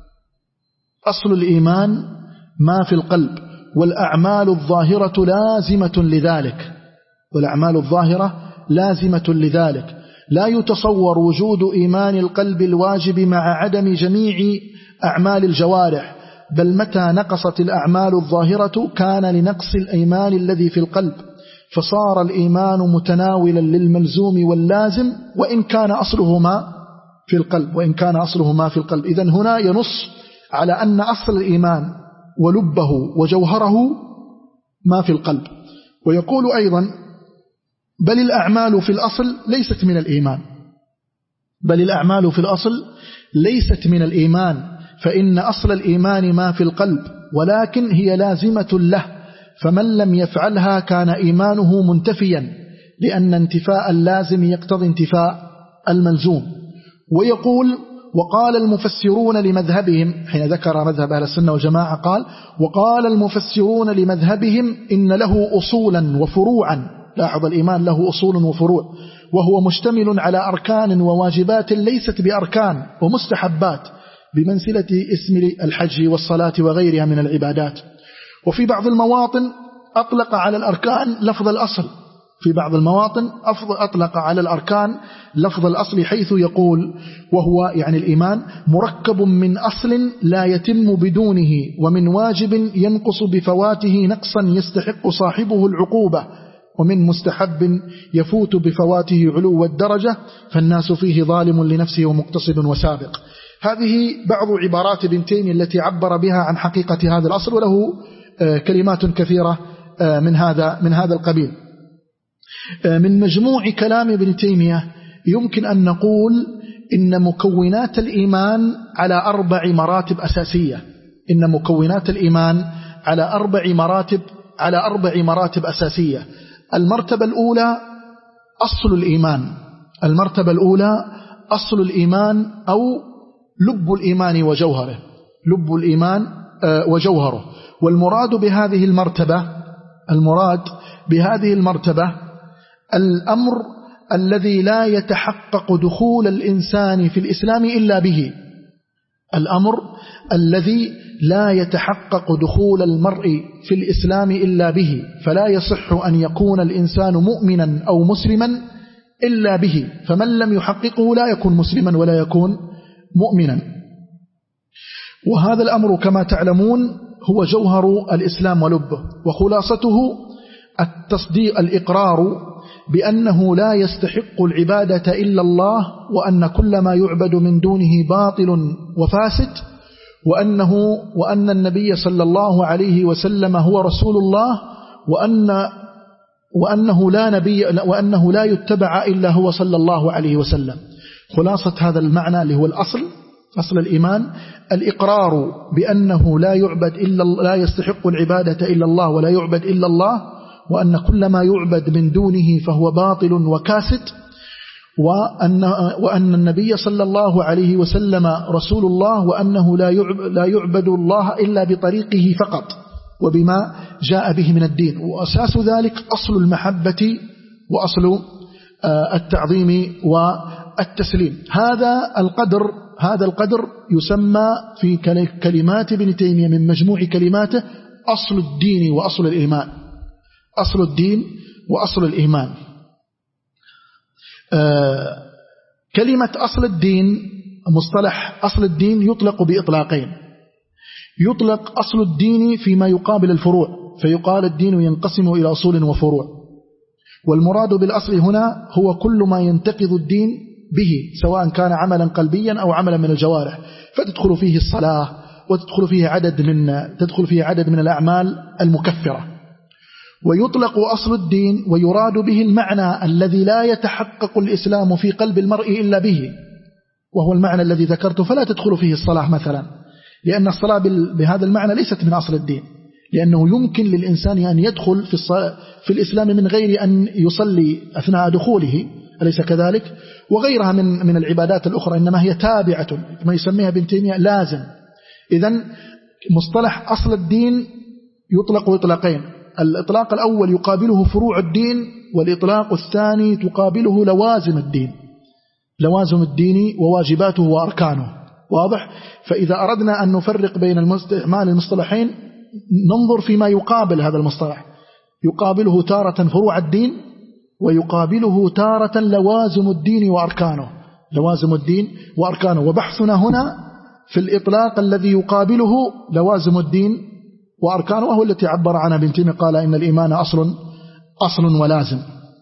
أصل الإيمان ما في القلب، والأعمال الظاهرة لازمة لذلك، والأعمال الظاهرة لازمة لذلك. لا يتصور وجود إيمان القلب الواجب مع عدم جميع أعمال الجوارح، بل متى نقصت الأعمال الظاهرة كان لنقص الإيمان الذي في القلب، فصار الإيمان متناولا للملزوم واللازم وإن كان أصله ما في القلب وإن كان أصله ما في القلب. إذن هنا ينص على أن أصل الإيمان ولبه وجوهره ما في القلب. ويقول أيضا: بل الأعمال في الأصل ليست من الإيمان، بل الأعمال في الأصل ليست من الإيمان، فإن أصل الإيمان ما في القلب، ولكن هي لازمة له، فمن لم يفعلها كان إيمانه منتفيا، لأن انتفاء اللازم يقتضي انتفاء الملزوم. ويقول: وقال المفسرون لمذهبهم، حين ذكر مذهب أهل السنة والجماعة قال: وقال المفسرون لمذهبهم إن له أصولا وفروعا. لاحظ، الإيمان له أصول وفروع، وهو مشتمل على أركان وواجبات ليست بأركان ومستحبات، بمنزلة اسم الحج والصلاة وغيرها من العبادات. وفي بعض المواطن أطلق على الأركان لفظ الأصل، في بعض المواطن أطلق على الأركان لفظ الأصل، حيث يقول: وهو يعني الإيمان مركب من أصل لا يتم بدونه، ومن واجب ينقص بفواته نقصا يستحق صاحبه العقوبة، ومن مستحب يفوت بفواته علو الدرجة، فالناس فيه ظالم لنفسه ومقتصد وسابق. هذه بعض عبارات ابن تيمية التي عبر بها عن حقيقة هذا الأصل، وله كلمات كثيرة من هذا من هذا القبيل. من مجموع كلام ابن تيمية يمكن أن نقول إن مكونات الإيمان على أربع مراتب أساسية. إن مكونات الإيمان على أربع مراتب على أربع مراتب أساسية. المرتبة الأولى أصل الإيمان. المرتبة الأولى أصل الإيمان أو لب الإيمان وجوهره. لب الإيمان وجوهره. والمراد بهذه المرتبة المراد بهذه المرتبة الأمر الذي لا يتحقق دخول الإنسان في الإسلام إلا به. الأمر الذي لا يتحقق دخول المرء في الإسلام إلا به، فلا يصح أن يكون الإنسان مؤمنا أو مسلما إلا به، فمن لم يحققه لا يكون مسلما ولا يكون مؤمنا. وهذا الأمر كما تعلمون هو جوهر الإسلام ولبه، وخلاصته التصديق الإقرار بأنه لا يستحق العبادة إلا الله، وأن كل ما يعبد من دونه باطل وفاسد، وأنه وأن النبي صلى الله عليه وسلم هو رسول الله، وأن وأنه لا نبي وأنه لا يتبع إلا هو صلى الله عليه وسلم. خلاصة هذا المعنى اللي هو الأصل أصل الإيمان الإقرار بأنه لا يعبد إلا لا يستحق العبادة إلا الله ولا يعبد إلا الله، وأن كل ما يعبد من دونه فهو باطل وكاسد، وأن, وأن النبي صلى الله عليه وسلم رسول الله، وأنه لا يعبد, لا يعبد الله إلا بطريقه فقط وبما جاء به من الدين. وأساس ذلك أصل المحبة وأصل التعظيم والتسليم. هذا القدر هذا القدر يسمى في كلمات ابن تيمية من مجموع كلماته أصل الدين وأصل الإيمان. أصل الدين وأصل الإيمان. آه كلمة أصل الدين، مصطلح أصل الدين يطلق بإطلاقين. يطلق أصل الدين فيما يقابل الفروع، فيقال الدين ينقسم إلى أصول وفروع، والمراد بالأصل هنا هو كل ما ينتقض الدين به، سواء كان عملا قلبيا أو عملا من الجوارح، فتدخل فيه الصلاة وتدخل فيه عدد من تدخل فيه عدد من الأعمال المكفرة. ويطلق أصل الدين ويراد به المعنى الذي لا يتحقق الإسلام في قلب المرء إلا به، وهو المعنى الذي ذكرته، فلا تدخل فيه الصلاة مثلا، لأن الصلاة بهذا المعنى ليست من أصل الدين، لأنه يمكن للإنسان أن يدخل في, في الإسلام من غير أن يصلي أثناء دخوله، أليس كذلك؟ وغيرها من من العبادات الأخرى، إنما هي تابعة، ما يسميها ابن تيمية لازم. إذن مصطلح أصل الدين يطلق إطلاقين، الإطلاق الأول يقابله فروع الدين، والإطلاق الثاني تقابله لوازم الدين، لوازم الدين وواجباته وأركانه. واضح؟ فإذا أردنا أن نفرق بين استعمال المصطلحين ننظر فيما يقابل هذا المصطلح، يقابله تارة فروع الدين، ويقابله تارة لوازم الدين وأركانه، لوازم الدين وأركانه. وبحثنا هنا في الإطلاق الذي يقابله لوازم الدين وأركانه، وهو التي عبر عنها ابن تيمية، قال إن الإيمان أصل أصل ولازم.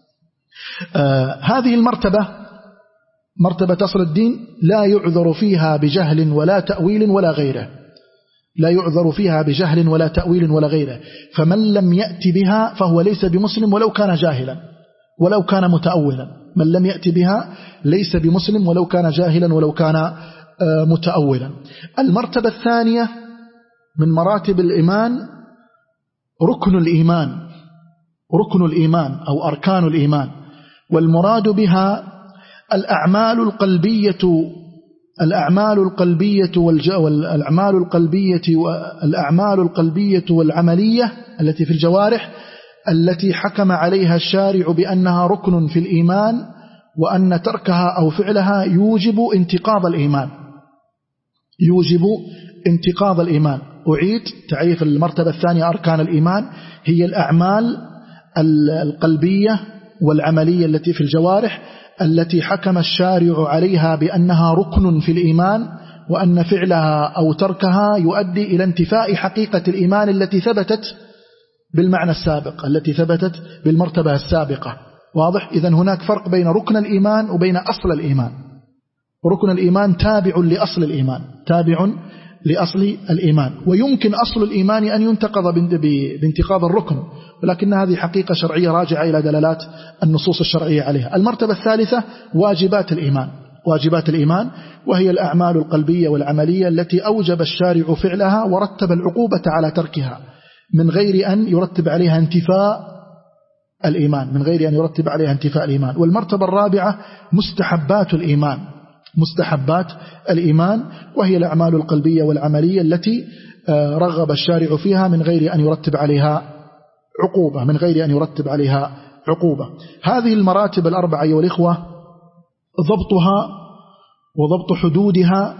آه هذه المرتبة مرتبة أصل الدين لا يعذر فيها بجهل ولا تأويل ولا غيره، لا يعذر فيها بجهل ولا تأويل ولا غيره. فمن لم يأتي بها فهو ليس بمسلم ولو كان جاهلا ولو كان متأولا. من لم يأتي بها ليس بمسلم ولو كان جاهلا ولو كان متأولا. المرتبة الثانية من مراتب الإيمان ركن الإيمان، ركن الإيمان أو أركان الإيمان، والمراد بها الأعمال القلبية الأعمال القلبية والأعمال القلبية والأعمال القلبية والعملية التي في الجوارح، التي حكم عليها الشارع بأنها ركن في الإيمان، وأن تركها أو فعلها يوجب انتقاض الإيمان يوجب انتقاض الإيمان. أعيد تعريف المرتبة الثانية: أركان الإيمان هي الأعمال القلبية والعملية التي في الجوارح، التي حكم الشارع عليها بأنها ركن في الإيمان، وأن فعلها أو تركها يؤدي إلى انتفاء حقيقة الإيمان التي ثبتت بالمعنى السابق التي ثبتت بالمرتبة السابقة. واضح؟ إذن هناك فرق بين ركن الإيمان وبين أصل الإيمان. ركن الإيمان تابع لأصل الإيمان، تابع لأصل الإيمان، ويمكن أصل الإيمان أن ينتقض بانتقاض الركن، ولكن هذه حقيقة شرعية راجعة إلى دلالات النصوص الشرعية عليها. المرتبة الثالثة واجبات الإيمان، واجبات الإيمان وهي الأعمال القلبية والعملية التي أوجب الشارع فعلها ورتب العقوبة على تركها من غير أن يرتب عليها انتفاء الإيمان، من غير أن يرتب عليها انتفاء الإيمان. والمرتبة الرابعة مستحبات الإيمان، مستحبات الإيمان وهي الأعمال القلبية والعملية التي رغب الشارع فيها من غير أن يرتب عليها عقوبة، من غير أن يرتب عليها عقوبة. هذه المراتب الأربعة أيها الإخوة ضبطها وضبط حدودها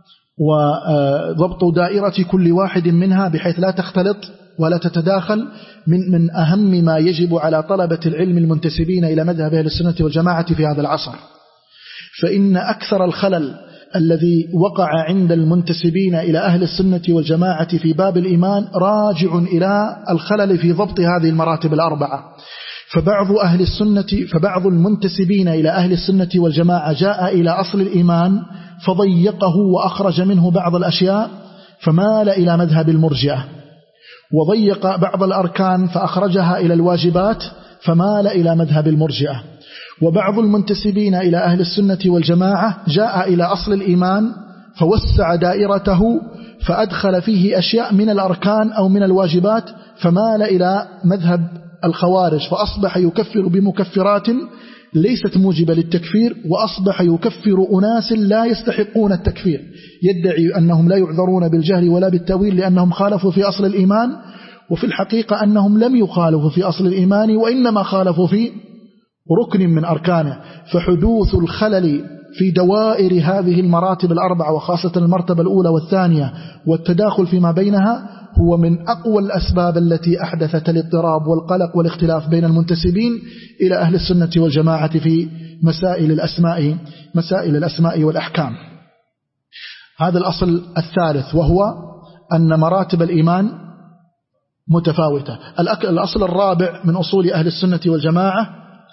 وضبط دائرة كل واحد منها بحيث لا تختلط ولا تتداخل من من أهم ما يجب على طلبة العلم المنتسبين إلى مذهب أهل السنة والجماعة في هذا العصر. فإن أكثر الخلل الذي وقع عند المنتسبين إلى أهل السنة والجماعة في باب الإيمان راجع إلى الخلل في ضبط هذه المراتب الأربعة. فبعض أهل السنة فبعض المنتسبين إلى أهل السنة والجماعة جاء إلى أصل الإيمان فضيقه وأخرج منه بعض الأشياء فمال إلى مذهب المرجئة، وضيق بعض الأركان فأخرجها إلى الواجبات فمال إلى مذهب المرجئة. وبعض المنتسبين إلى أهل السنة والجماعة جاء إلى أصل الإيمان فوسع دائرته فأدخل فيه أشياء من الأركان أو من الواجبات فمال إلى مذهب الخوارج، فأصبح يكفر بمكفرات ليست موجبة للتكفير، وأصبح يكفر أناس لا يستحقون التكفير، يدعي أنهم لا يعذرون بالجهل ولا بالتأويل لأنهم خالفوا في أصل الإيمان، وفي الحقيقة أنهم لم يخالفوا في أصل الإيمان وإنما خالفوا في ركن من أركانه. فحدوث الخلل في دوائر هذه المراتب الأربعة وخاصة المرتبة الأولى والثانية والتداخل فيما بينها هو من أقوى الأسباب التي أحدثت الاضطراب والقلق والاختلاف بين المنتسبين إلى أهل السنة والجماعة في مسائل الأسماء مسائل الأسماء والأحكام. هذا الأصل الثالث وهو أن مراتب الإيمان متفاوتة. الأصل الرابع من أصول أهل السنة والجماعة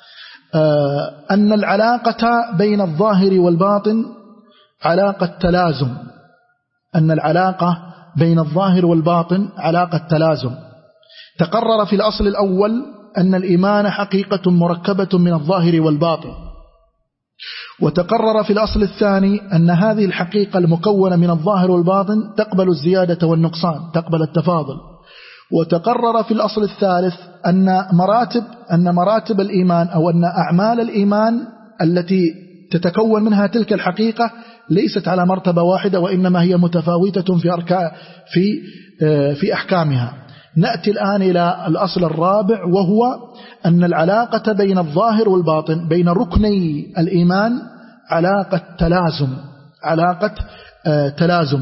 أن العلاقة بين الظاهر والباطن علاقة تلازم، أن العلاقة بين الظاهر والباطن علاقة تلازم. تقرر في الأصل الأول أن الإيمان حقيقة مركبة من الظاهر والباطن، وتقرر في الأصل الثاني أن هذه الحقيقة المكونة من الظاهر والباطن تقبل الزيادة والنقصان، تقبل التفاضل. وتقرر في الأصل الثالث أن مراتب أن مراتب الإيمان أو أن أعمال الإيمان التي تتكون منها تلك الحقيقة ليست على مرتبة واحدة وإنما هي متفاوتة في أركان في في أحكامها. نأتي الآن إلى الأصل الرابع وهو أن العلاقة بين الظاهر والباطن بين ركني الإيمان علاقة تلازم، علاقة تلازم.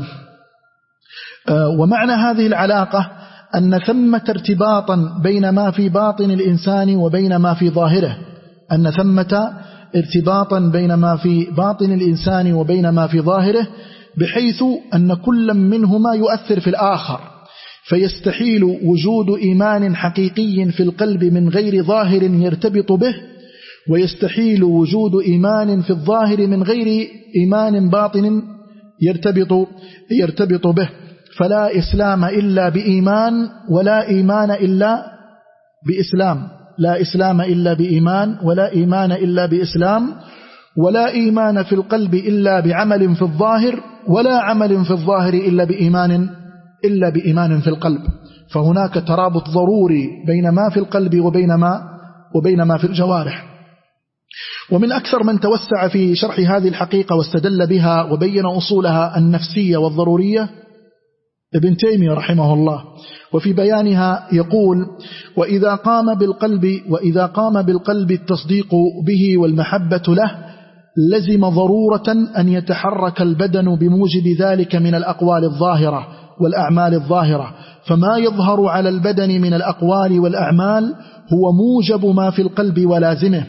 ومعنى هذه العلاقة أن ثمة ارتباطا بين ما في باطن الإنسان وبين ما في ظاهره، أن ثمة ارتباطا بين ما في باطن الإنسان وبين ما في ظاهره بحيث أن كل منهما يؤثر في الآخر، فيستحيل وجود إيمان حقيقي في القلب من غير ظاهر يرتبط به، ويستحيل وجود إيمان في الظاهر من غير إيمان باطن يرتبط يرتبط به. فلا إسلام إلا بإيمان ولا إيمان إلا بإسلام، لا إسلام إلا بإيمان ولا إيمان إلا بإسلام، ولا إيمان في القلب إلا بعمل في الظاهر، ولا عمل في الظاهر إلا بإيمان إلا بإيمان في القلب. فهناك ترابط ضروري بين ما في القلب وبين ما وبين ما في الجوارح. ومن أكثر من توسع في شرح هذه الحقيقة واستدل بها وبين أصولها النفسية والضرورية ابن تيمية رحمه الله، وفي بيانها يقول: وإذا قام بالقلب وإذا قام بالقلب التصديق به والمحبة له لزم ضرورة أن يتحرك البدن بموجب ذلك من الأقوال الظاهرة والأعمال الظاهرة، فما يظهر على البدن من الأقوال والأعمال هو موجب ما في القلب ولازمه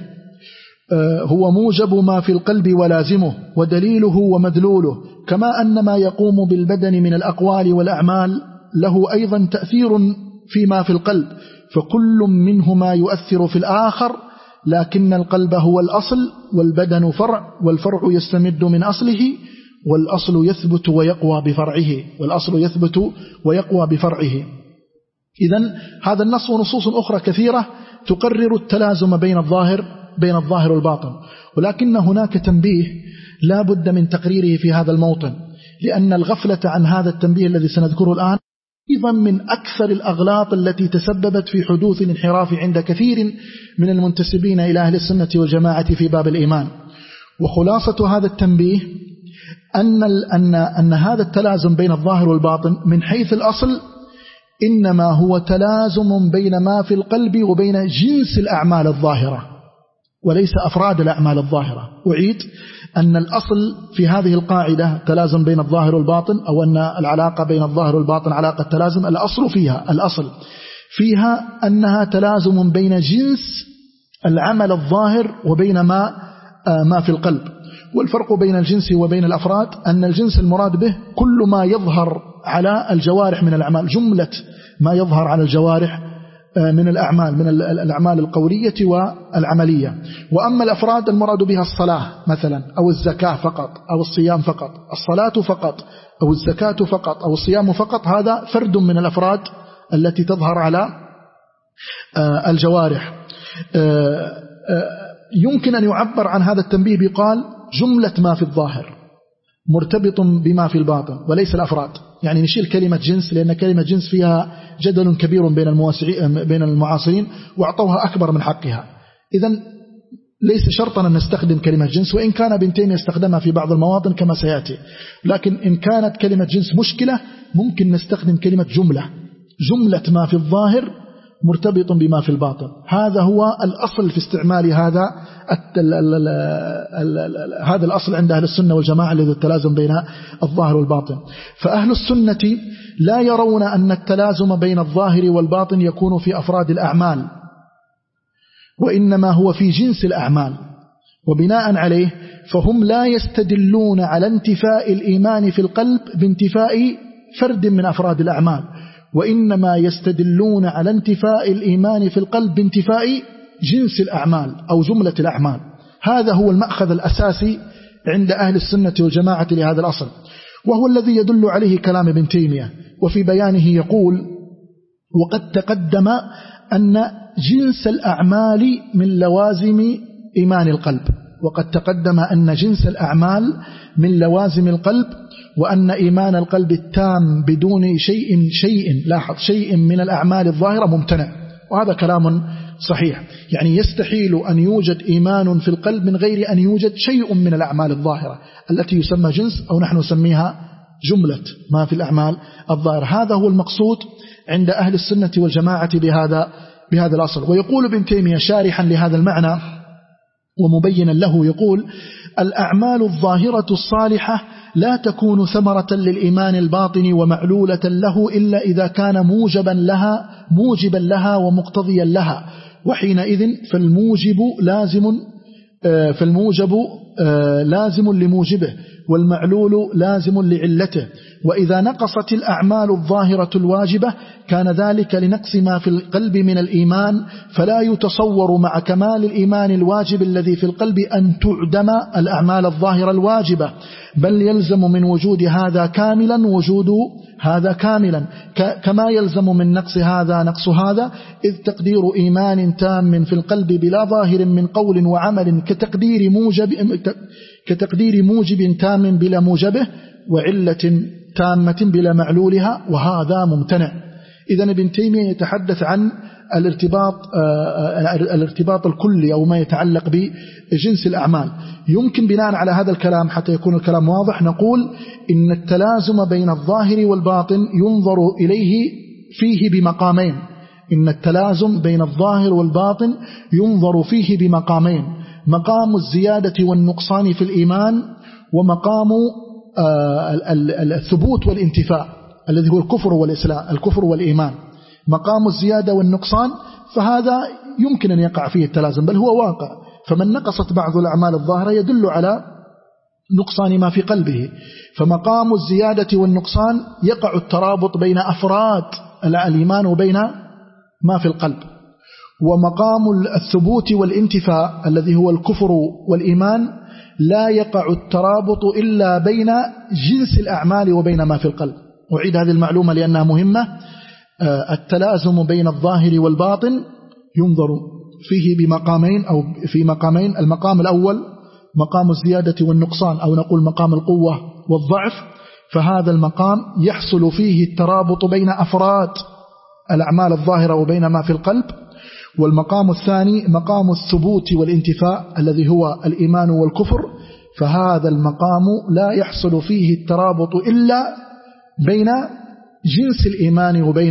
هو موجب ما في القلب ولازمه ودليله ومدلوله، كما أن ما يقوم بالبدن من الأقوال والأعمال له أيضا تأثير فيما في القلب، فكل منهما يؤثر في الآخر، لكن القلب هو الأصل والبدن فرع، والفرع يستمد من أصله، والأصل يثبت ويقوى بفرعه والأصل يثبت ويقوى بفرعه. إذن هذا النص ونصوص أخرى كثيرة تقرر التلازم بين الظاهر بين الظاهر والباطن، ولكن هناك تنبيه لا بد من تقريره في هذا الموطن، لأن الغفلة عن هذا التنبيه الذي سنذكره الآن أيضا من أكثر الأغلاط التي تسببت في حدوث الانحراف عند كثير من المنتسبين إلى أهل السنة والجماعة في باب الإيمان. وخلاصة هذا التنبيه أن, أن, أن هذا التلازم بين الظاهر والباطن من حيث الأصل إنما هو تلازم بين ما في القلب وبين جنس الأعمال الظاهرة، وليس أفراد الأعمال الظاهرة. أعيد أن الأصل في هذه القاعدة تلازم بين الظاهر والباطن، أو أن العلاقة بين الظاهر والباطن علاقة تلازم. الأصل فيها الأصل فيها أنها تلازم بين جنس العمل الظاهر وبين ما ما في القلب. والفرق بين الجنس وبين الأفراد أن الجنس المراد به كل ما يظهر على الجوارح من الأعمال، جملة ما يظهر على الجوارح من الأعمال من الأعمال القولية والعملية. وأما الأفراد المراد بها الصلاة مثلا، أو الزكاة فقط، أو الصيام فقط، الصلاة فقط أو الزكاة فقط أو الصيام فقط، هذا فرد من الأفراد التي تظهر على الجوارح. يمكن أن يعبر عن هذا التنبيه بقال جملة ما في الظاهر مرتبط بما في الباطن وليس الأفراد. يعني نشيل كلمة جنس، لأن كلمة جنس فيها جدل كبير بين بين المعاصرين وأعطوها أكبر من حقها. إذن ليس شرطا أن نستخدم كلمة جنس، وإن كان ابن تيمية يستخدمها في بعض المواطن كما سيأتي، لكن إن كانت كلمة جنس مشكلة ممكن نستخدم كلمة جملة، جملة ما في الظاهر مرتبط بما في الباطن. هذا هو الأصل في استعمال هذا هذا الأصل عند أهل السنة والجماعة الذي التلازم بين الظاهر والباطن. فأهل السنة لا يرون أن التلازم بين الظاهر والباطن يكون في أفراد الأعمال، وإنما هو في جنس الأعمال. وبناء عليه فهم لا يستدلون على انتفاء الإيمان في القلب بانتفاء فرد من أفراد الأعمال، وإنما يستدلون على انتفاء الإيمان في القلب بانتفاء جنس الأعمال أو جملة الأعمال. هذا هو المأخذ الأساسي عند أهل السنة والجماعة لهذا الأصل، وهو الذي يدل عليه كلام ابن تيمية. وفي بيانه يقول: وقد تقدم أن جنس الأعمال من لوازم إيمان القلب وقد تقدم أن جنس الأعمال من لوازم القلب، وأن إيمان القلب التام بدون شيء شيء لاحظ شيء من الأعمال الظاهرة ممتنع. وهذا كلام صحيح، يعني يستحيل أن يوجد إيمان في القلب من غير أن يوجد شيء من الأعمال الظاهرة التي يسمى جنس، أو نحن نسميها جملة ما في الأعمال الظاهرة. هذا هو المقصود عند أهل السنة والجماعة بهذا بهذا الأصل. ويقول ابن تيمية شارحا لهذا المعنى ومبينا له، يقول: الأعمال الظاهرة الصالحة لا تكون ثمرة للإيمان الباطن ومعلولة له إلا إذا كان موجبا لها موجبا لها ومقتضيا لها، وحينئذ فالموجب لازم فالموجب لازم لموجبه، والمعلول لازم لعلته. وإذا نقصت الأعمال الظاهرة الواجبة كان ذلك لنقص ما في القلب من الإيمان، فلا يتصور مع كمال الإيمان الواجب الذي في القلب أن تعدم الأعمال الظاهرة الواجبة، بل يلزم من وجود هذا كاملا وجود هذا كاملا، كما يلزم من نقص هذا نقص هذا، إذ تقدير إيمان تام في القلب بلا ظاهر من قول وعمل كتقدير موجب كتقدير موجب تام بلا موجبه، وعلة تامة بلا معلولها، وهذا ممتنع. إذن ابن تيمية يتحدث عن الارتباط الارتباط الكلي أو ما يتعلق بجنس الأعمال. يمكن بناء على هذا الكلام حتى يكون الكلام واضح نقول إن التلازم بين الظاهر والباطن ينظر إليه فيه بمقامين. إن التلازم بين الظاهر والباطن ينظر فيه بمقامين: مقام الزيادة والنقصان في الإيمان، ومقام الثبوت والانتفاء الذي هو الكفر والإسلام الكفر والإيمان. مقام الزيادة والنقصان فهذا يمكن أن يقع فيه التلازم، بل هو واقع. فمن نقصت بعض الأعمال الظاهرة يدل على نقصان ما في قلبه، فمقام الزيادة والنقصان يقع الترابط بين أفراد الإيمان وبين ما في القلب. ومقام الثبوت والانتفاء الذي هو الكفر والإيمان لا يقع الترابط إلا بين جنس الأعمال وبين ما في القلب. أعيد هذه المعلومة لأنها مهمة. التلازم بين الظاهر والباطن ينظر فيه بمقامين أو في مقامين. المقام الأول مقام الزيادة والنقصان، أو نقول مقام القوة والضعف، فهذا المقام يحصل فيه الترابط بين أفراد الأعمال الظاهرة وبين ما في القلب. والمقام الثاني مقام الثبوت والانتفاء الذي هو الإيمان والكفر، فهذا المقام لا يحصل فيه الترابط إلا بين جنس الإيمان وبين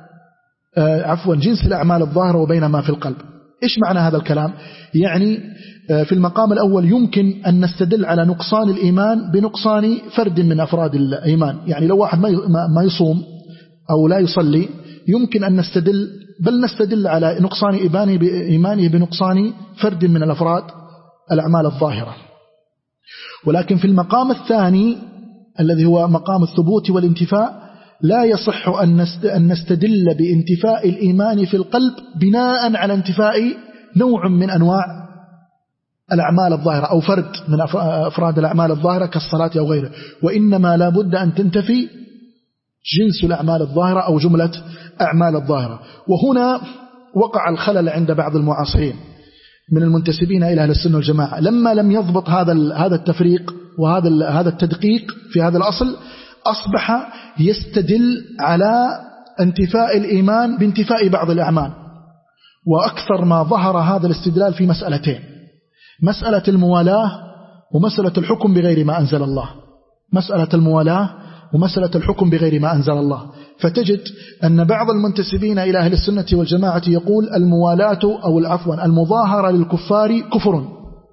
آه عفوا جنس الأعمال الظاهرة وبين ما في القلب. إيش معنى هذا الكلام؟ يعني آه في المقام الأول يمكن أن نستدل على نقصان الإيمان بنقصان فرد من أفراد الإيمان. يعني لو واحد ما يصوم أو لا يصلي يمكن أن نستدل، بل نستدل على نقصان إيمانه بنقصان فرد من الأفراد الأعمال الظاهرة. ولكن في المقام الثاني الذي هو مقام الثبوت والانتفاء لا يصح أن نستدل بانتفاء الإيمان في القلب بناء على انتفاء نوع من أنواع الأعمال الظاهرة أو فرد من أفراد الأعمال الظاهرة كالصلاة أو غيره، وإنما لا بد أن تنتفي جنس الأعمال الظاهرة أو جملة أعمال الظاهرة. وهنا وقع الخلل عند بعض المعاصرين من المنتسبين إلى أهل السنة والجماعة، لما لم يضبط هذا هذا التفريق وهذا هذا التدقيق في هذا الأصل، أصبح يستدل على انتفاء الإيمان بانتفاء بعض الأعمال. وأكثر ما ظهر هذا الاستدلال في مسألتين: مسألة الموالاة ومسألة الحكم بغير ما أنزل الله. مسألة الموالاة ومسألة الحكم بغير ما أنزل الله. فتجد أن بعض المنتسبين إلى أهل السنة والجماعة يقول الموالاة أو العفو المظاهرة للكفار كفر،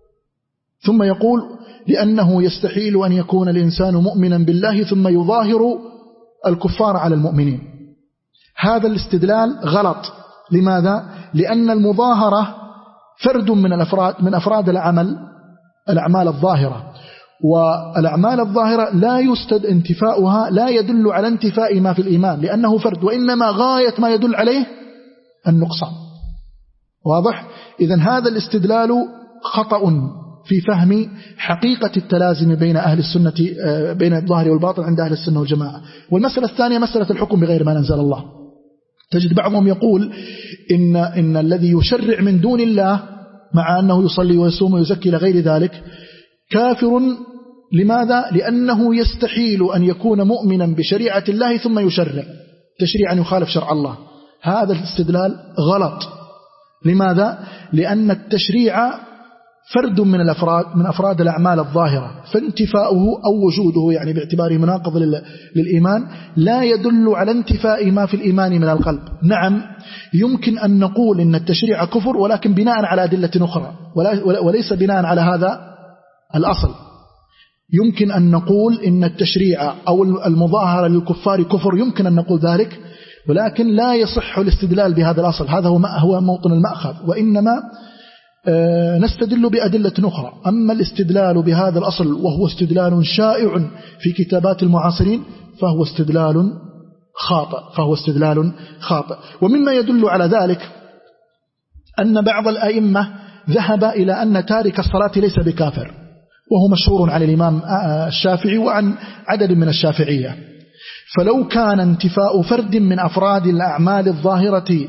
ثم يقول لأنه يستحيل أن يكون الإنسان مؤمنا بالله ثم يظاهر الكفار على المؤمنين. هذا الاستدلال غلط. لماذا؟ لأن المظاهرة فرد من الأفراد من أفراد العمل الأعمال الظاهرة، والأعمال الظاهرة لا يستد انتفاؤها لا يدل على انتفاء ما في الإيمان لأنه فرد، وإنما غاية ما يدل عليه النقصان. واضح؟ إذن هذا الاستدلال خطأ في فهم حقيقة التلازم بين أهل السنة بين الظاهر والباطن عند أهل السنة والجماعة. والمسألة الثانية مسألة الحكم بغير ما أنزل الله. تجد بعضهم يقول إن, إن الذي يشرع من دون الله مع أنه يصلي ويصوم ويزكي لغير ذلك كافر. لماذا؟ لأنه يستحيل أن يكون مؤمنا بشريعة الله ثم يشرع تشريعا يخالف شرع الله. هذا الاستدلال غلط. لماذا؟ لأن التشريع فرد من الأفراد من أفراد الأعمال الظاهرة، فانتفاؤه أو وجوده يعني باعتباره مناقض للإيمان لا يدل على انتفاء ما في الإيمان من القلب. نعم يمكن أن نقول إن التشريع كفر ولكن بناء على أدلة أخرى وليس بناء على هذا الأصل. يمكن أن نقول إن التشريع أو المظاهرة للكفار كفر، يمكن أن نقول ذلك، ولكن لا يصح الاستدلال بهذا الأصل. هذا هو هو موطن المأخذ، وإنما نستدل بأدلة أخرى. أما الاستدلال بهذا الأصل وهو استدلال شائع في كتابات المعاصرين فهو استدلال خاطئ فهو استدلال خاطئ. ومما يدل على ذلك أن بعض الأئمة ذهب إلى أن تارك الصلاة ليس بكافر، وهو مشهور عن الإمام الشافعي وعن عدد من الشافعية. فلو كان انتفاء فرد من أفراد الأعمال الظاهرة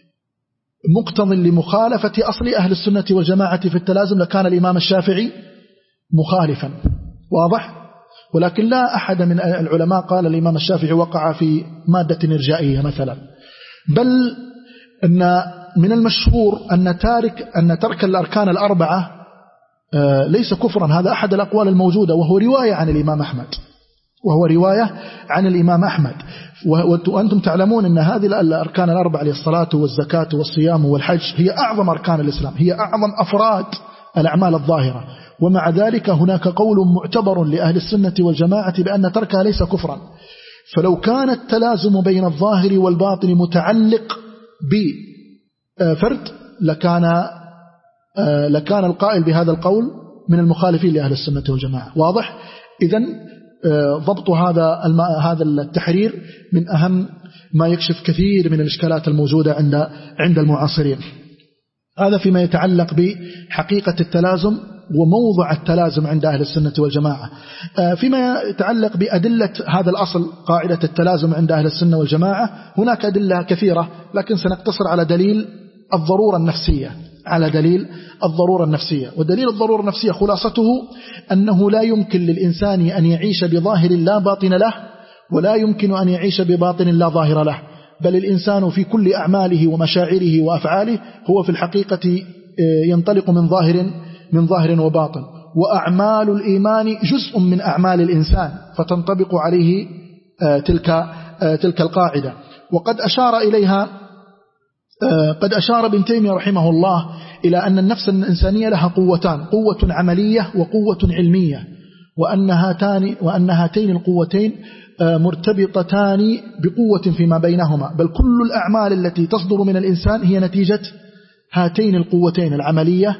مقتض لمخالفة أصل أهل السنة والجماعة في التلازم لكان الإمام الشافعي مخالفا. واضح؟ ولكن لا أحد من العلماء قال الإمام الشافعي وقع في مادة إرجائية مثلا، بل أن من المشهور أن تارك أن ترك الأركان الأربعة ليس كفرا. هذا أحد الأقوال الموجودة، وهو رواية عن الإمام أحمد وهو رواية عن الإمام أحمد. وأنتم تعلمون أن هذه الأركان الأربعة للصلاة والزكاة والصيام والحج هي أعظم أركان الإسلام، هي أعظم أفراد الأعمال الظاهرة، ومع ذلك هناك قول معتبر لأهل السنة والجماعة بأن تركها ليس كفرا. فلو كان التلازم بين الظاهر والباطن متعلق بفرد لكان لكان القائل بهذا القول من المخالفين لأهل السنة والجماعة. واضح؟ إذن ضبط هذا هذا التحرير من أهم ما يكشف كثير من الإشكالات الموجودة عند عند المعاصرين. هذا فيما يتعلق بحقيقة التلازم وموضع التلازم عند أهل السنة والجماعة. فيما يتعلق بأدلة هذا الأصل قاعدة التلازم عند أهل السنة والجماعة هناك أدلة كثيرة، لكن سنقتصر على دليل الضرورة النفسية على دليل الضرورة النفسية. ودليل الضرورة النفسية خلاصته أنه لا يمكن للإنسان أن يعيش بظاهر لا باطن له، ولا يمكن أن يعيش بباطن لا ظاهر له، بل الإنسان في كل أعماله ومشاعره وأفعاله هو في الحقيقة ينطلق من ظاهر من ظاهر وباطن، وأعمال الإيمان جزء من أعمال الإنسان فتنطبق عليه تلك تلك القاعدة. وقد أشار إليها قد أشار ابن تيمية رحمه الله إلى أن النفس الإنسانية لها قوتان، قوة عملية وقوة علمية، وأن هاتان وأن هاتين القوتين مرتبطتان بقوة فيما بينهما، بل كل الأعمال التي تصدر من الإنسان هي نتيجة هاتين القوتين العملية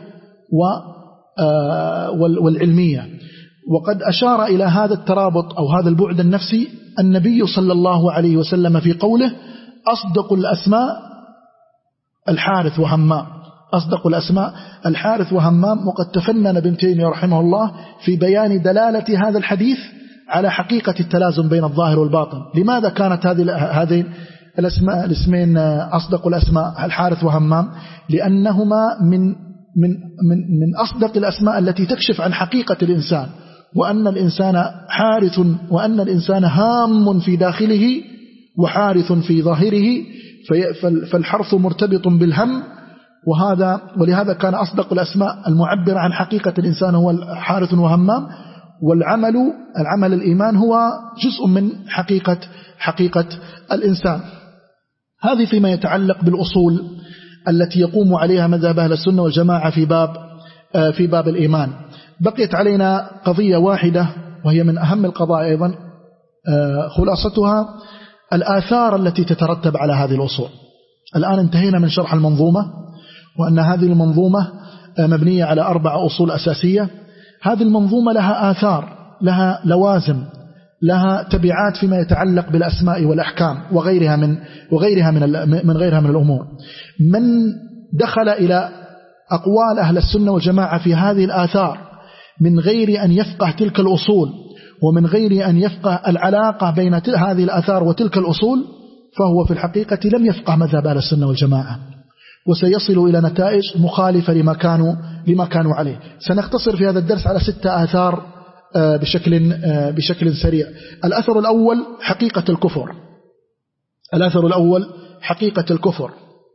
والعلمية. وقد أشار إلى هذا الترابط أو هذا البعد النفسي النبي صلى الله عليه وسلم في قوله أصدق الأسماء الحارث وهمام، أصدق الأسماء الحارث وهمام. وقد تفنن ابن تيمية رحمه الله في بيان دلالة هذا الحديث على حقيقة التلازم بين الظاهر والباطن. لماذا كانت هذه هذه الأسماء الاسمين أصدق الأسماء الحارث وهمام؟ لأنهما من من من من أصدق الأسماء التي تكشف عن حقيقة الإنسان، وأن الإنسان حارث وأن الإنسان هام في داخله وحارث في ظاهره، فالحرث مرتبط بالهم، وهذا ولهذا كان أصدق الأسماء المعبرة عن حقيقة الإنسان هو حارث وهمام. والعمل العمل الإيمان هو جزء من حقيقة حقيقة الإنسان. هذه فيما يتعلق بالأصول التي يقوم عليها مذهب أهل السنة والجماعة في باب في باب الإيمان. بقيت علينا قضية واحدة وهي من أهم القضايا أيضا، خلاصتها الآثار التي تترتب على هذه الأصول. الآن انتهينا من شرح المنظومة، وأن هذه المنظومة مبنية على أربع أصول أساسية. هذه المنظومة لها آثار، لها لوازم، لها تبعات فيما يتعلق بالأسماء والأحكام وغيرها من وغيرها من من غيرها من الأمور. من دخل إلى أقوال أهل السنة والجماعة في هذه الآثار من غير أن يفقه تلك الأصول ومن غير أن يفقه العلاقة بين هذه الآثار وتلك الأصول، فهو في الحقيقة لم يفقه مذهب أهل السنة والجماعة، وسيصل إلى نتائج مخالفة لما كانوا لما كانوا عليه. سنختصر في هذا الدرس على ستة آثار بشكل بشكل سريع. الأثر الأول حقيقة الكفر. الأثر الأول حقيقة الكفر.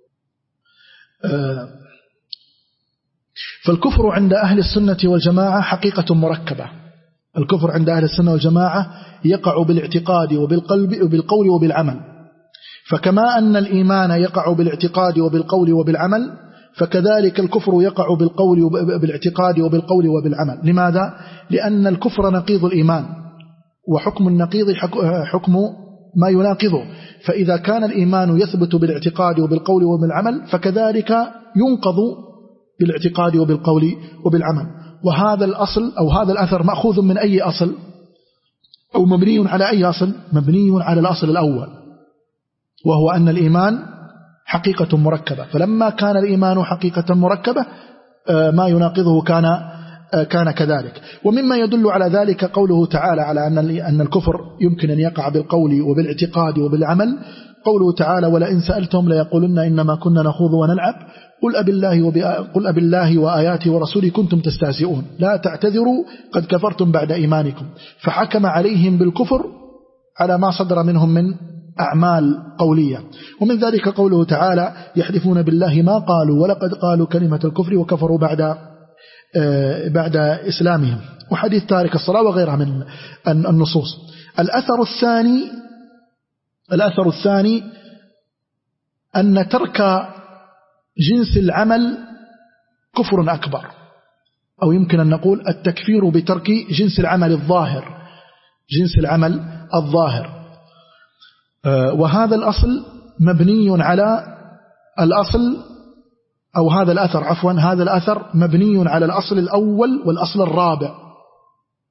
فالكفر عند أهل السنة والجماعة حقيقة مركبة. الكفر عند أهل السنة والجماعة يقع بالاعتقاد وبالقلب وبالقول وبالعمل. فكما أن الإيمان يقع بالاعتقاد وبالقول وبالعمل، فكذلك الكفر يقع بالقول بالاعتقاد وبالقول وبالعمل. لماذا؟ لأن الكفر نقيض الإيمان، وحكم النقيض حكم ما يناقضه. فإذا كان الإيمان يثبت بالاعتقاد وبالقول وبالعمل، فكذلك ينقض بالاعتقاد وبالقول وبالعمل. وهذا الأصل أو هذا الأثر مأخوذ من أي أصل أو مبني على أي أصل؟ مبني على الأصل الأول، وهو أن الإيمان حقيقة مركبة. فلما كان الإيمان حقيقة مركبة ما يناقضه كان كان كذلك. ومما يدل على ذلك قوله تعالى على أن أن الكفر يمكن أن يقع بالقول وبالاعتقاد وبالعمل. قوله تعالى: ولئن سألتهم ليقولن إنما كنا نخوض ونلعب قل أبالله قل أبالله وآياته ورسوله كنتم تستهزئون لا تعتذروا قد كفرتم بعد إيمانكم. فحكم عليهم بالكفر على ما صدر منهم من أعمال قولية. ومن ذلك قوله تعالى: يحلفون بالله ما قالوا ولقد قالوا كلمة الكفر وكفروا بعد بعد إسلامهم. وحديث تارك الصلاة وغيرها من النصوص. الأثر الثاني الأثر الثاني أن ترك جنس العمل كفر أكبر، أو يمكن أن نقول التكفير بترك جنس العمل الظاهر جنس العمل الظاهر. وهذا الأصل مبني على الأصل أو هذا الأثر عفوا هذا الأثر مبني على الأصل الأول والأصل الرابع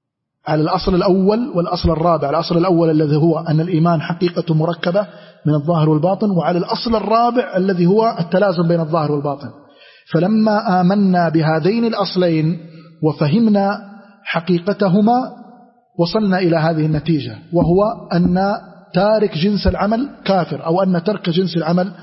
على الأصل الأول والأصل الرابع. الأصل الأول الذي هو أن الإيمان حقيقة مركبة من الظاهر والباطن، وعلى الأصل الرابع الذي هو التلازم بين الظاهر والباطن. فلما آمنا بهذين الأصلين وفهمنا حقيقتهما وصلنا إلى هذه النتيجة، وهو أن تارك جنس العمل كافر، أو أن ترك جنس العمل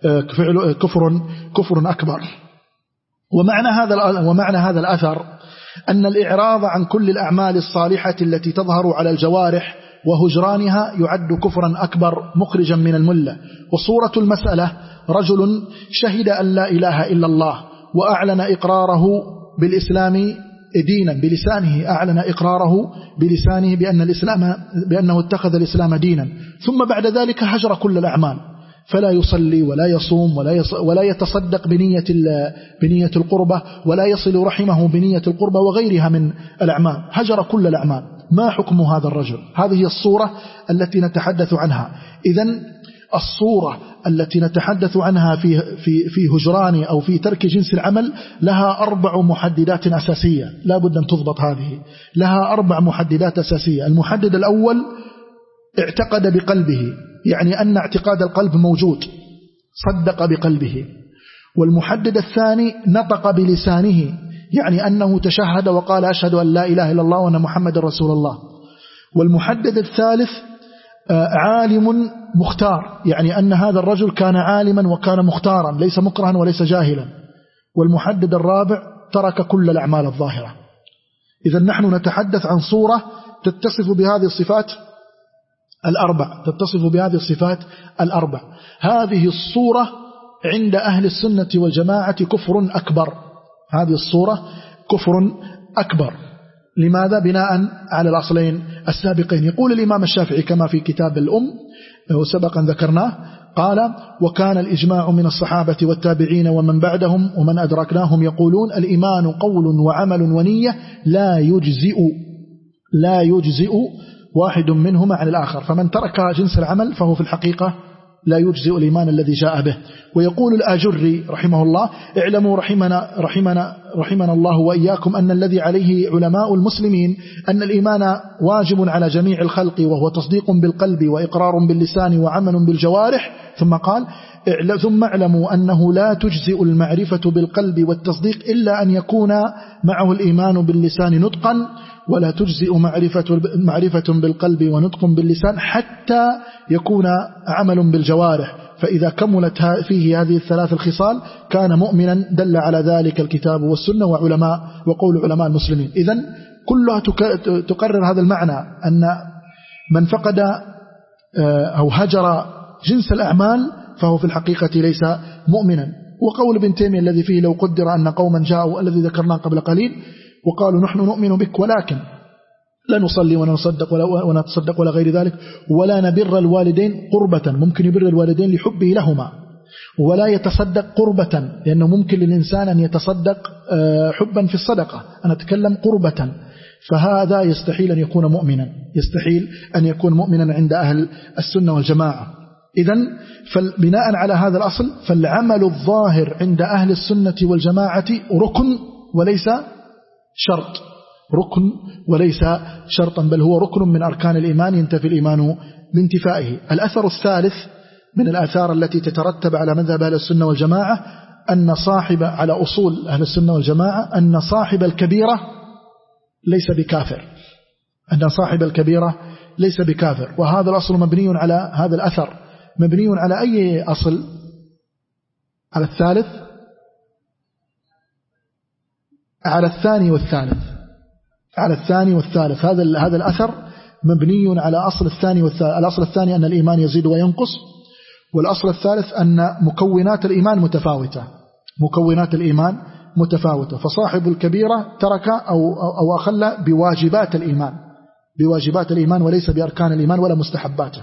كفر كفر أكبر. ومعنى هذا ومعنى هذا الأثر أن الإعراض عن كل الأعمال الصالحة التي تظهر على الجوارح وهجرانها يعد كفرا أكبر مخرجا من الملة. وصورة المسألة رجل شهد أن لا إله إلا الله وأعلن إقراره بالإسلام دينا بلسانه، أعلن إقراره بلسانه بأن الإسلام بأنه اتخذ الإسلام دينا، ثم بعد ذلك هجر كل الأعمال، فلا يصلي ولا يصوم ولا ولا يتصدق بنية بنية القربة، ولا يصل رحمه بنية القربة وغيرها من الأعمال، هجر كل الأعمال. ما حكم هذا الرجل؟ هذه الصورة التي نتحدث عنها. إذن الصورة التي نتحدث عنها في في في هجران أو في ترك جنس العمل لها أربع محددات أساسية لا بد أن تضبط. هذه لها أربع محددات أساسية. المحدد الأول اعتقد بقلبه، يعني أن اعتقاد القلب موجود، صدق بقلبه. والمحدد الثاني نطق بلسانه، يعني أنه تشهد وقال أشهد أن لا إله إلا الله وأن محمد رسول الله. والمحدد الثالث عالم مختار، يعني أن هذا الرجل كان عالما وكان مختارا ليس مكرها وليس جاهلا. والمحدد الرابع ترك كل الأعمال الظاهرة. إذا نحن نتحدث عن صورة تتصف بهذه الصفات الأربع تتصف بهذه الصفات الأربع. هذه الصورة عند أهل السنة والجماعة كفر أكبر. هذه الصورة كفر أكبر. لماذا؟ بناء على الأصلين السابقين. يقول الإمام الشافعي كما في كتاب الأم وسبقا ذكرناه، قال: وكان الإجماع من الصحابة والتابعين ومن بعدهم ومن أدركناهم يقولون الإيمان قول وعمل ونية لا يجزئ لا يجزئ واحد منهما عن الآخر، فمن ترك جنس العمل فهو في الحقيقة لا يجزئ الإيمان الذي جاء به. ويقول الآجري رحمه الله: اعلموا رحمنا, رحمنا, رحمنا الله وإياكم أن الذي عليه علماء المسلمين أن الإيمان واجب على جميع الخلق، وهو تصديق بالقلب وإقرار باللسان وعمل بالجوارح. ثم قال: ثم اعلموا أنه لا تجزئ المعرفة بالقلب والتصديق إلا أن يكون معه الإيمان باللسان نطقا، ولا تجزئ معرفة, معرفة بالقلب ونطق باللسان حتى يكون عمل بالجوارح، فإذا كملت فيه هذه الثلاث الخصال كان مؤمنا. دل على ذلك الكتاب والسنة وعلماء وقول علماء المسلمين. إذن كلها تقرر هذا المعنى، أن من فقد أو هجر جنس الأعمال فهو في الحقيقة ليس مؤمنا. وقول ابن تيمية الذي فيه: لو قدر أن قوما جاءوا، الذي ذكرناه قبل قليل، وقالوا نحن نؤمن بك ولكن لا نصلي ولا نصدق ولا, ولا نتصدق ولا غير ذلك، ولا نبر الوالدين قربة، ممكن يبر الوالدين لحبه لهما، ولا يتصدق قربة، لأنه ممكن للإنسان أن يتصدق حبا في الصدقة، أنا أتكلم قربة، فهذا يستحيل أن يكون مؤمنا، يستحيل أن يكون مؤمنا عند أهل السنة والجماعة. إذن فبناء على هذا الأصل فالعمل الظاهر عند أهل السنة والجماعة ركن وليس شرط، ركن وليس شرطا، بل هو ركن من أركان الإيمان ينتفي الإيمان بانتفائه. الأثر الثالث من الآثار التي تترتب على مذهب أهل السنة والجماعة أن صاحب على أصول أهل السنة والجماعة أن صاحب الكبيرة ليس بكافر، أن صاحب الكبيرة ليس بكافر. وهذا الأصل مبني على هذا الأثر، مبني على أي أصل؟ على الثالث، على الثاني والثالث، على الثاني والثالث. هذا هذا الأثر مبني على أصل الثاني والثالث. الأصل الثاني أن الإيمان يزيد وينقص، والأصل الثالث أن مكونات الإيمان متفاوتة، مكونات الإيمان متفاوتة. فصاحب الكبيرة ترك أو أو أخل بواجبات الإيمان، بواجبات الإيمان وليس بأركان الإيمان ولا مستحباته.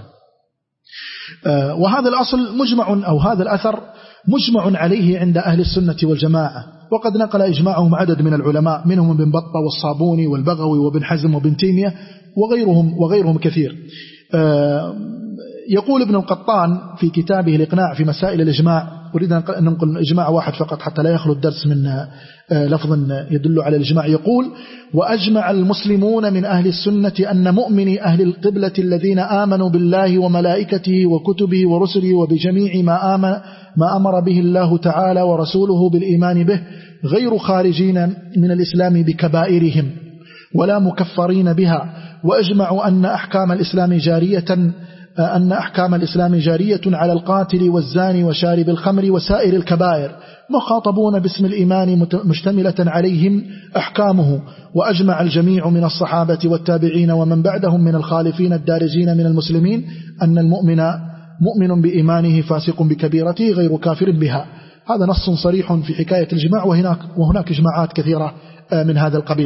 وهذا الأصل مجمع أو هذا الأثر مجمع عليه عند أهل السنة والجماعة، وقد نقل إجماعهم عدد من العلماء، منهم ابن بطة والصابوني والبغوي وابن حزم وابن تيمية وغيرهم وغيرهم كثير. يقول ابن القطان في كتابه الإقناع في مسائل الإجماع أريد أن ننقل إجماع واحد فقط حتى لا يخلو الدرس من لفظ يدل على الإجماع. يقول: وأجمع المسلمون من أهل السنة أن مؤمني أهل القبلة الذين آمنوا بالله وملائكته وكتبه ورسله وبجميع ما آمن ما أمر به الله تعالى ورسوله بالإيمان به غير خارجين من الإسلام بكبائرهم ولا مكفرين بها. وأجمعوا أن أحكام الإسلام جارية أن أحكام الإسلام جارية على القاتل والزاني وشارب الخمر وسائر الكبائر، مخاطبون باسم الإيمان مشتملة عليهم أحكامه. وأجمع الجميع من الصحابة والتابعين ومن بعدهم من الخالفين الدارجين من المسلمين أن المؤمن مؤمن بإيمانه فاسق بكبيرته غير كافر بها. هذا نص صريح في حكاية الجماع، وهناك, وهناك إجماعات كثيرة من هذا القبيل.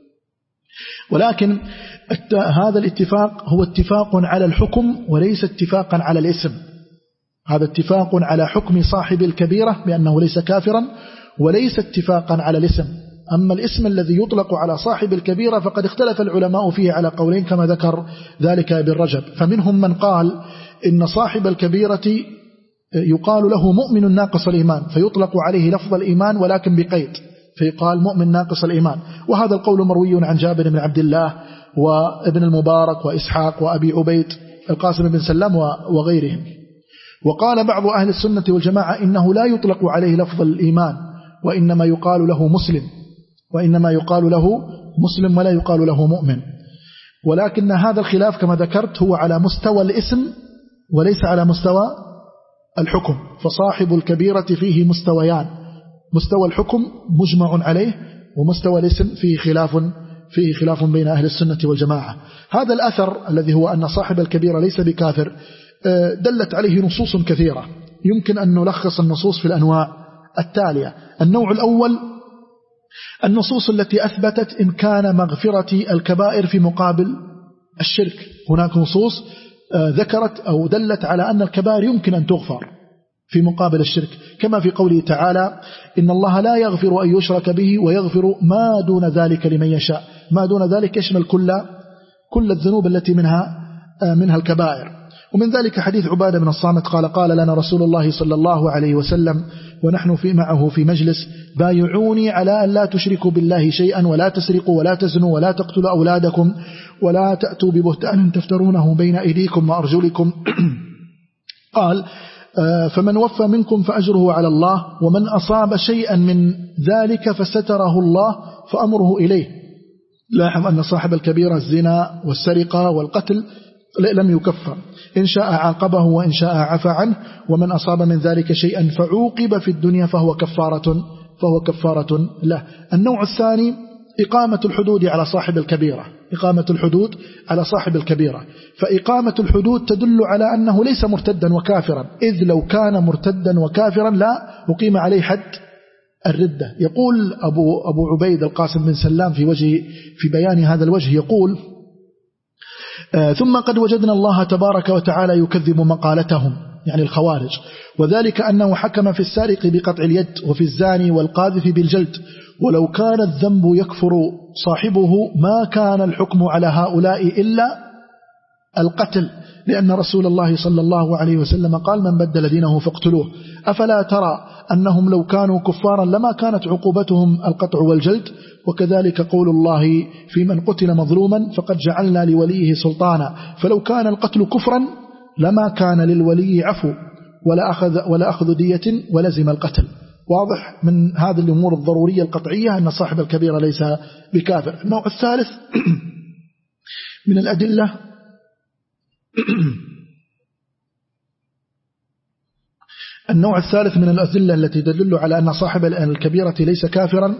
ولكن هذا الاتفاق هو اتفاق على الحكم وليس اتفاقا على الاسم. هذا اتفاق على حكم صاحب الكبيرة بأنه ليس كافرا، وليس اتفاقا على الاسم. أما الاسم الذي يطلق على صاحب الكبيرة فقد اختلف العلماء فيه على قولين كما ذكر ذلك ابن رجب. فمنهم من قال إن صاحب الكبيرة يقال له مؤمن ناقص الإيمان، فيطلق عليه لفظ الإيمان ولكن بقيد، فيقال مؤمن ناقص الإيمان. وهذا القول مروي عن جابر بن عبد الله وابن المبارك وإسحاق وأبي عبيد القاسم بن سلام وغيرهم. وقال بعض أهل السنة والجماعة إنه لا يطلق عليه لفظ الإيمان، وإنما يقال له مسلم وإنما يقال له مسلم ولا يقال له مؤمن. ولكن هذا الخلاف كما ذكرت هو على مستوى الاسم وليس على مستوى الحكم. فصاحب الكبيرة فيه مستويان: مستوى الحكم مجمع عليه، ومستوى الاسم فيه خلاف فيه خلاف بين أهل السنة والجماعة. هذا الأثر الذي هو أن صاحب الكبيرة ليس بكافر دلت عليه نصوص كثيرة. يمكن أن نلخص النصوص في الأنواع التالية. النوع الأول النصوص التي أثبتت إمكان مغفرة الكبائر في مقابل الشرك. هناك نصوص ذكرت أو دلت على أن الكبائر يمكن أن تغفر في مقابل الشرك، كما في قوله تعالى: إن الله لا يغفر أن يشرك به ويغفر ما دون ذلك لمن يشاء. ما دون ذلك يشمل كل كل الذنوب التي منها منها الكبائر. ومن ذلك حديث عبادة بن الصامت قال: قال لنا رسول الله صلى الله عليه وسلم ونحن في معه في مجلس: بايعوني على أن لا تشركوا بالله شيئا ولا تسرقوا ولا تزنوا ولا تقتلوا أولادكم ولا تأتوا ببهتان تفترونه بين أيديكم وأرجلكم. قال: فمن وفى منكم فأجره على الله، ومن أصاب شيئا من ذلك فستره الله فأمره إليه. لاحظ أن صاحب الكبيرة الزنا والسرقة والقتل لم يكفر، إن شاء عاقبه وإن شاء عفى عنه. ومن أصاب من ذلك شيئا فعوقب في الدنيا فهو كفارة فهو كفارة له. النوع الثاني إقامة الحدود على صاحب الكبيرة. إقامة الحدود على صاحب الكبيرة. فإقامة الحدود تدل على أنه ليس مرتدا وكافرا، إذ لو كان مرتدا وكافرا لا أقيم عليه حد الردة. يقول أبو, أبو عبيد القاسم بن سلام في وجه في بيان هذا الوجه، يقول: آه ثم قد وجدنا الله تبارك وتعالى يكذب مقالتهم، يعني الخوارج، وذلك أنه حكم في السارق بقطع اليد وفي الزاني والقاذف بالجلد، ولو كان الذنب يكفر صاحبه ما كان الحكم على هؤلاء إلا القتل، لأن رسول الله صلى الله عليه وسلم قال: من بدل دينه فاقتلوه. أفلا ترى أنهم لو كانوا كفارا لما كانت عقوبتهم القطع والجلد؟ وكذلك قول الله: في من قتل مظلوما فقد جعلنا لوليه سلطانا، فلو كان القتل كفرا لما كان للولي عفو ولا أخذ, ولا أخذ دية ولزم القتل. واضح من هذه الأمور الضرورية القطعية أن صاحب الكبيرة ليس بكافر. النوع الثالث من الأدلة النوع الثالث من الأدلة التي تدل على أن صاحب الكبيرة ليس كافرا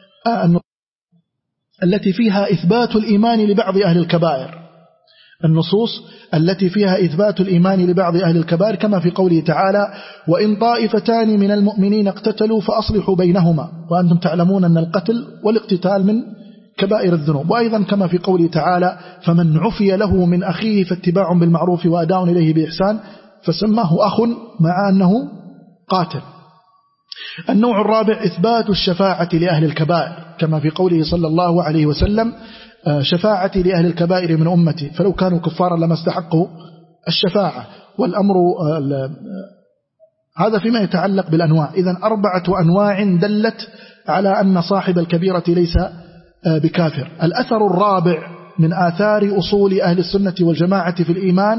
التي فيها إثبات الإيمان لبعض أهل الكبائر. النصوص التي فيها إثبات الإيمان لبعض أهل الكبائر، كما في قوله تعالى: وإن طائفتان من المؤمنين اقتتلوا فأصلحوا بينهما، وأنتم تعلمون أن القتل والاقتتال من كبائر الذنوب. وأيضا كما في قوله تعالى: فمن عفي له من أخيه فاتباع بالمعروف وأداء إليه بإحسان، فسماه أخ مع أنه قاتل. النوع الرابع إثبات الشفاعة لأهل الكبائر، كما في قوله صلى الله عليه وسلم: شفاعتي لأهل الكبائر من أمتي، فلو كانوا كفارا لما استحقوا الشفاعة. والأمر هذا فيما يتعلق بالأنواع. إذن أربعة أنواع دلت على أن صاحب الكبيرة ليس بكافر. الأثر الرابع من آثار أصول أهل السنة والجماعة في الإيمان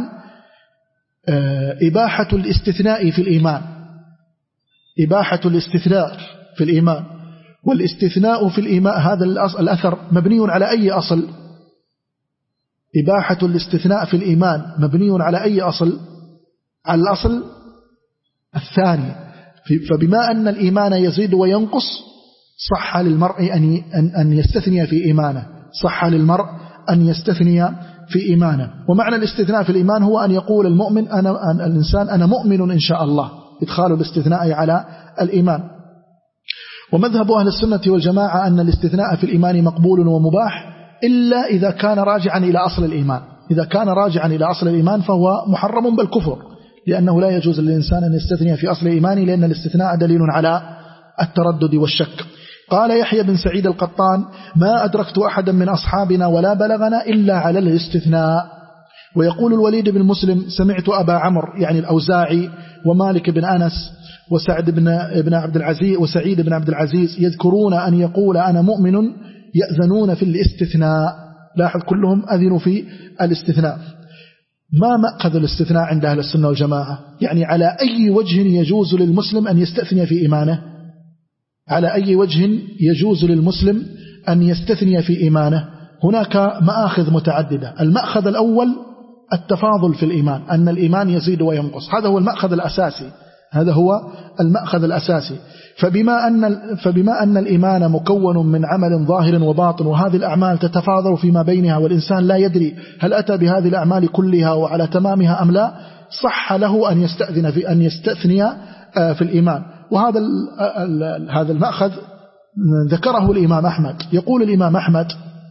إباحة الاستثناء في الإيمان. إباحة الاستثناء في الإيمان. والاستثناء في الإيمان هذا الأثر مبني على أي أصل؟ إباحة الاستثناء في الإيمان مبني على أي أصل؟ على الأصل الثاني. فبما أن الإيمان يزيد وينقص صح للمرء أن يستثني في إيمانه، صح للمرء أن يستثني في إيمانه. ومعنى الاستثناء في الإيمان هو أن يقول المؤمن أنا الإنسان أنا مؤمن إن شاء الله، إدخال الاستثناء على الإيمان. ومذهب أهل السنة والجماعة أن الاستثناء في الإيمان مقبول ومباح إلا إذا كان راجعا إلى أصل الإيمان. إذا كان راجعا إلى أصل الإيمان فهو محرم بالكفر، لأنه لا يجوز للإنسان أن يستثني في أصل إيمانه، لأن الاستثناء دليل على التردد والشك. قال يحيى بن سعيد القطان ما أدركت أحدا من أصحابنا ولا بلغنا إلا على الاستثناء. ويقول الوليد بن مسلم سمعت أبا عمرو يعني الأوزاعي ومالك بن أنس وسعد بن ابن عبد العزيز وسعيد بن عبد العزيز يذكرون أن يقول أنا مؤمن يأذنون في الاستثناء. لاحظ كلهم أذنوا في الاستثناء. ما مأخذ الاستثناء عند أهل السنة والجماعة؟ يعني على أي وجه يجوز للمسلم أن يستثني في إيمانه؟ على أي وجه يجوز للمسلم أن يستثني في إيمانه؟ هناك مآخذ متعددة. المأخذ الأول التفاضل في الإيمان، أن الإيمان يزيد وينقص، هذا هو المأخذ الأساسي، هذا هو المأخذ الأساسي. فبما أن, فبما أن الإيمان مكون من عمل ظاهر وباطن، وهذه الأعمال تتفاضل فيما بينها والإنسان لا يدري هل أتى بهذه الأعمال كلها وعلى تمامها أم لا، صح له أن يستأذن في أن يستثني في الإيمان. وهذا هذا المأخذ ذكره الإمام أحمد. يقول الإمام أحمد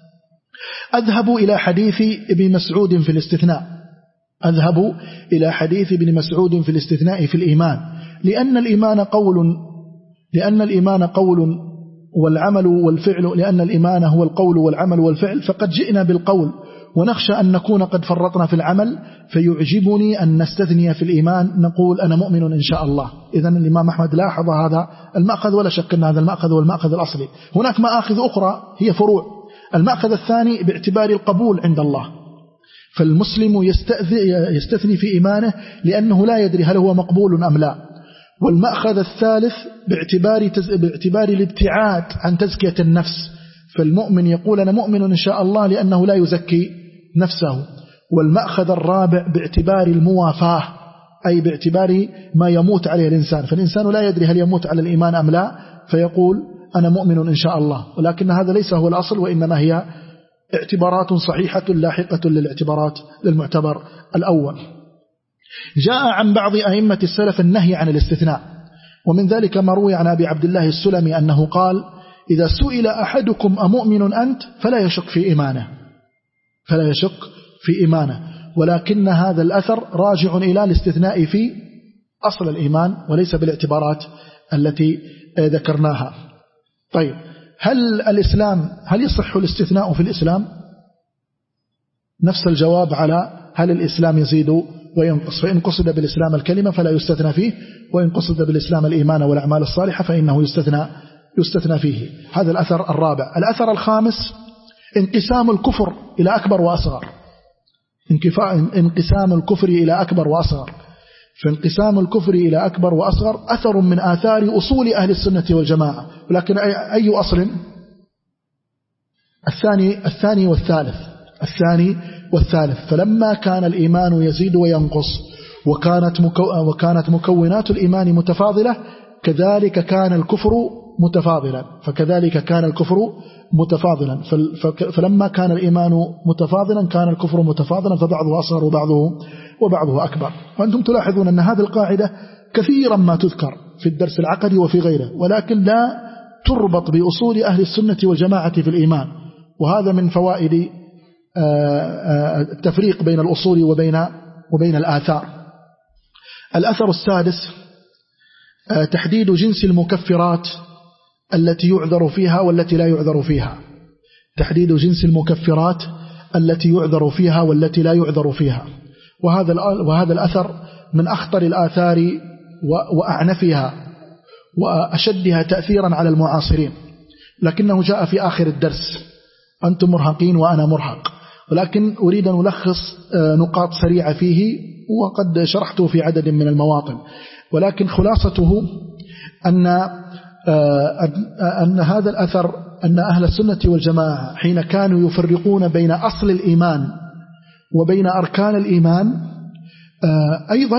أذهب إلى حديث ابن مسعود في الاستثناء، أذهب إلى حديث ابن مسعود في الاستثناء في الإيمان، لأن الإيمان قول لأن الإيمان قول والعمل والفعل، لأن الإيمان هو القول والعمل والفعل، فقد جئنا بالقول ونخشى أن نكون قد فرطنا في العمل، فيعجبني أن نستثني في الإيمان نقول أنا مؤمن إن شاء الله. إذن الإمام أحمد لاحظ هذا المأخذ، ولا شك أن هذا المأخذ هو المأخذ الأصلي. هناك مآخذ أخرى هي فروع. المأخذ الثاني باعتبار القبول عند الله، فالمسلم يستثني في إيمانه لأنه لا يدري هل هو مقبول أم لا. والمأخذ الثالث باعتبار, تز... باعتبار الابتعاد عن تزكية النفس، فالمؤمن يقول أنا مؤمن إن شاء الله لأنه لا يزكي نفسه. والمأخذ الرابع باعتبار الموافاة، أي باعتبار ما يموت عليه الإنسان، فالإنسان لا يدري هل يموت على الإيمان أم لا، فيقول أنا مؤمن إن شاء الله. ولكن هذا ليس هو الأصل، وإنما هي اعتبارات صحيحة لاحقة للاعتبارات للمعتبر الأول. جاء عن بعض أئمة السلف النهي عن الاستثناء، ومن ذلك ما روي عن أبي عبد الله السلمي أنه قال إذا سئل أحدكم أمؤمن أنت فلا يشك في إيمانه، فلا يشك في إيمانه. ولكن هذا الأثر راجع إلى الاستثناء في أصل الإيمان وليس بالاعتبارات التي ذكرناها. طيب، هل الإسلام هل يصح الاستثناء في الإسلام؟ نفس الجواب على هل الإسلام يزيد وينقص. فإن قصد بالإسلام الكلمة فلا يستثنى فيه، وإن قصد بالإسلام الإيمان والأعمال الصالحة فإنه يستثنى يستثنى فيه. هذا الأثر الرابع. الأثر الخامس انقسام الكفر إلى أكبر وأصغر، انقسام الكفر إلى أكبر وأصغر. فانقسام الكفر إلى أكبر وأصغر أثر من آثار أصول أهل السنة والجماعة. ولكن أي أصل؟ الثاني الثاني والثالث الثاني والثالث. فلما كان الإيمان يزيد وينقص وكانت مكو وكانت مكونات الإيمان متفاضلة، كذلك كان الكفر متفاضلا فكذلك كان الكفر متفاضلا فلما كان الإيمان متفاضلا كان الكفر متفاضلا، فبعضه أصغر وبعضه وبعضه أكبر. وأنتم تلاحظون أن هذه القاعدة كثيرا ما تذكر في الدرس العقدي وفي غيره، ولكن لا تربط بأصول أهل السنة والجماعة في الإيمان. وهذا من فوائد التفريق بين الأصول وبين وبين الآثار. الأثر السادس تحديد جنس المكفرات التي يعذر فيها والتي لا يعذر فيها. تحديد جنس المكفرات التي يعذر فيها والتي لا يعذر فيها. وهذا وهذا الأثر من أخطر الآثار وأعنفها وأشدها تأثيرا على المعاصرين، لكنه جاء في آخر الدرس. أنتم مرهقين وأنا مرهق، ولكن أريد أن ألخص نقاط سريعة فيه، وقد شرحته في عدد من المواطن، ولكن خلاصته أن أن هذا الأثر أن أهل السنة والجماعة حين كانوا يفرقون بين أصل الإيمان وبين أركان الإيمان، أيضا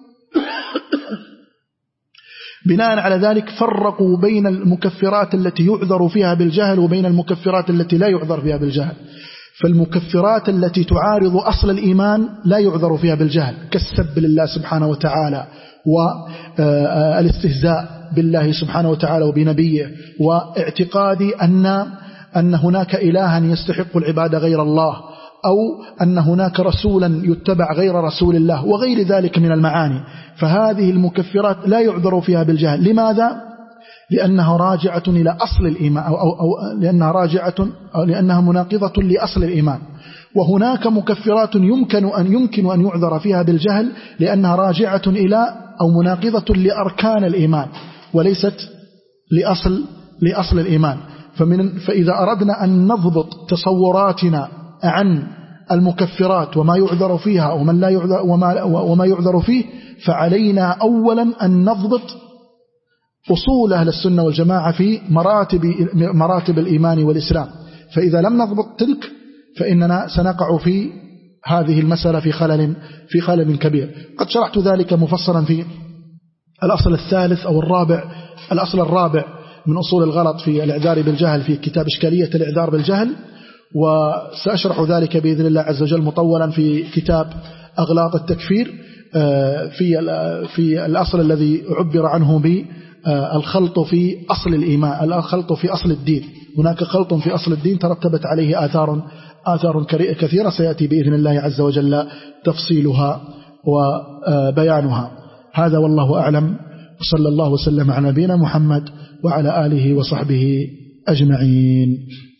بناء على ذلك فرقوا بين المكفرات التي يعذر فيها بالجهل وبين المكفرات التي لا يعذر فيها بالجهل. فالمكفرات التي تعارض أصل الإيمان لا يعذر فيها بالجهل، كالسب لله سبحانه وتعالى والاستهزاء بالله سبحانه وتعالى وبنبيه، واعتقاد أن أن هناك إلها يستحق العبادة غير الله، أو أن هناك رسولا يتبع غير رسول الله، وغير ذلك من المعاني. فهذه المكفرات لا يعذر فيها بالجهل. لماذا؟ لأنها راجعة إلى أصل الإيمان، أو, أو, أو لأنها راجعة أو لأنها مناقضة لأصل الإيمان. وهناك مكفرات يمكن أن يمكن أن يعذر فيها بالجهل لأنها راجعة إلى أو مناقضة لأركان الإيمان وليست لأصل لأصل الإيمان. فمن فإذا أردنا أن نضبط تصوراتنا عن المكفرات وما يعذر فيها ومن لا يعذر وما, وما يعذر فيه، فعلينا أولا أن نضبط أصول أهل السنة والجماعة في مراتب مراتب الإيمان والإسلام. فإذا لم نضبط تلك فإننا سنقع في هذه المسألة في خلل في خلل كبير. قد شرحت ذلك مفصلا في الأصل الثالث أو الرابع الأصل الرابع من أصول الغلط في الإعذار بالجهل في كتاب إشكالية الإعذار بالجهل، وسأشرح ذلك بإذن الله عز وجل مطولا في كتاب أغلاط التكفير في في الأصل الذي عبر عنه بالخلط في أصل الإيمان، الخلط في أصل الدين. هناك خلط في أصل الدين ترتبت عليه آثار آثار كثيرة سيأتي بإذن الله عز وجل تفصيلها وبيانها. هذا والله أعلم، وصلى الله وسلم على نبينا محمد وعلى آله وصحبه أجمعين.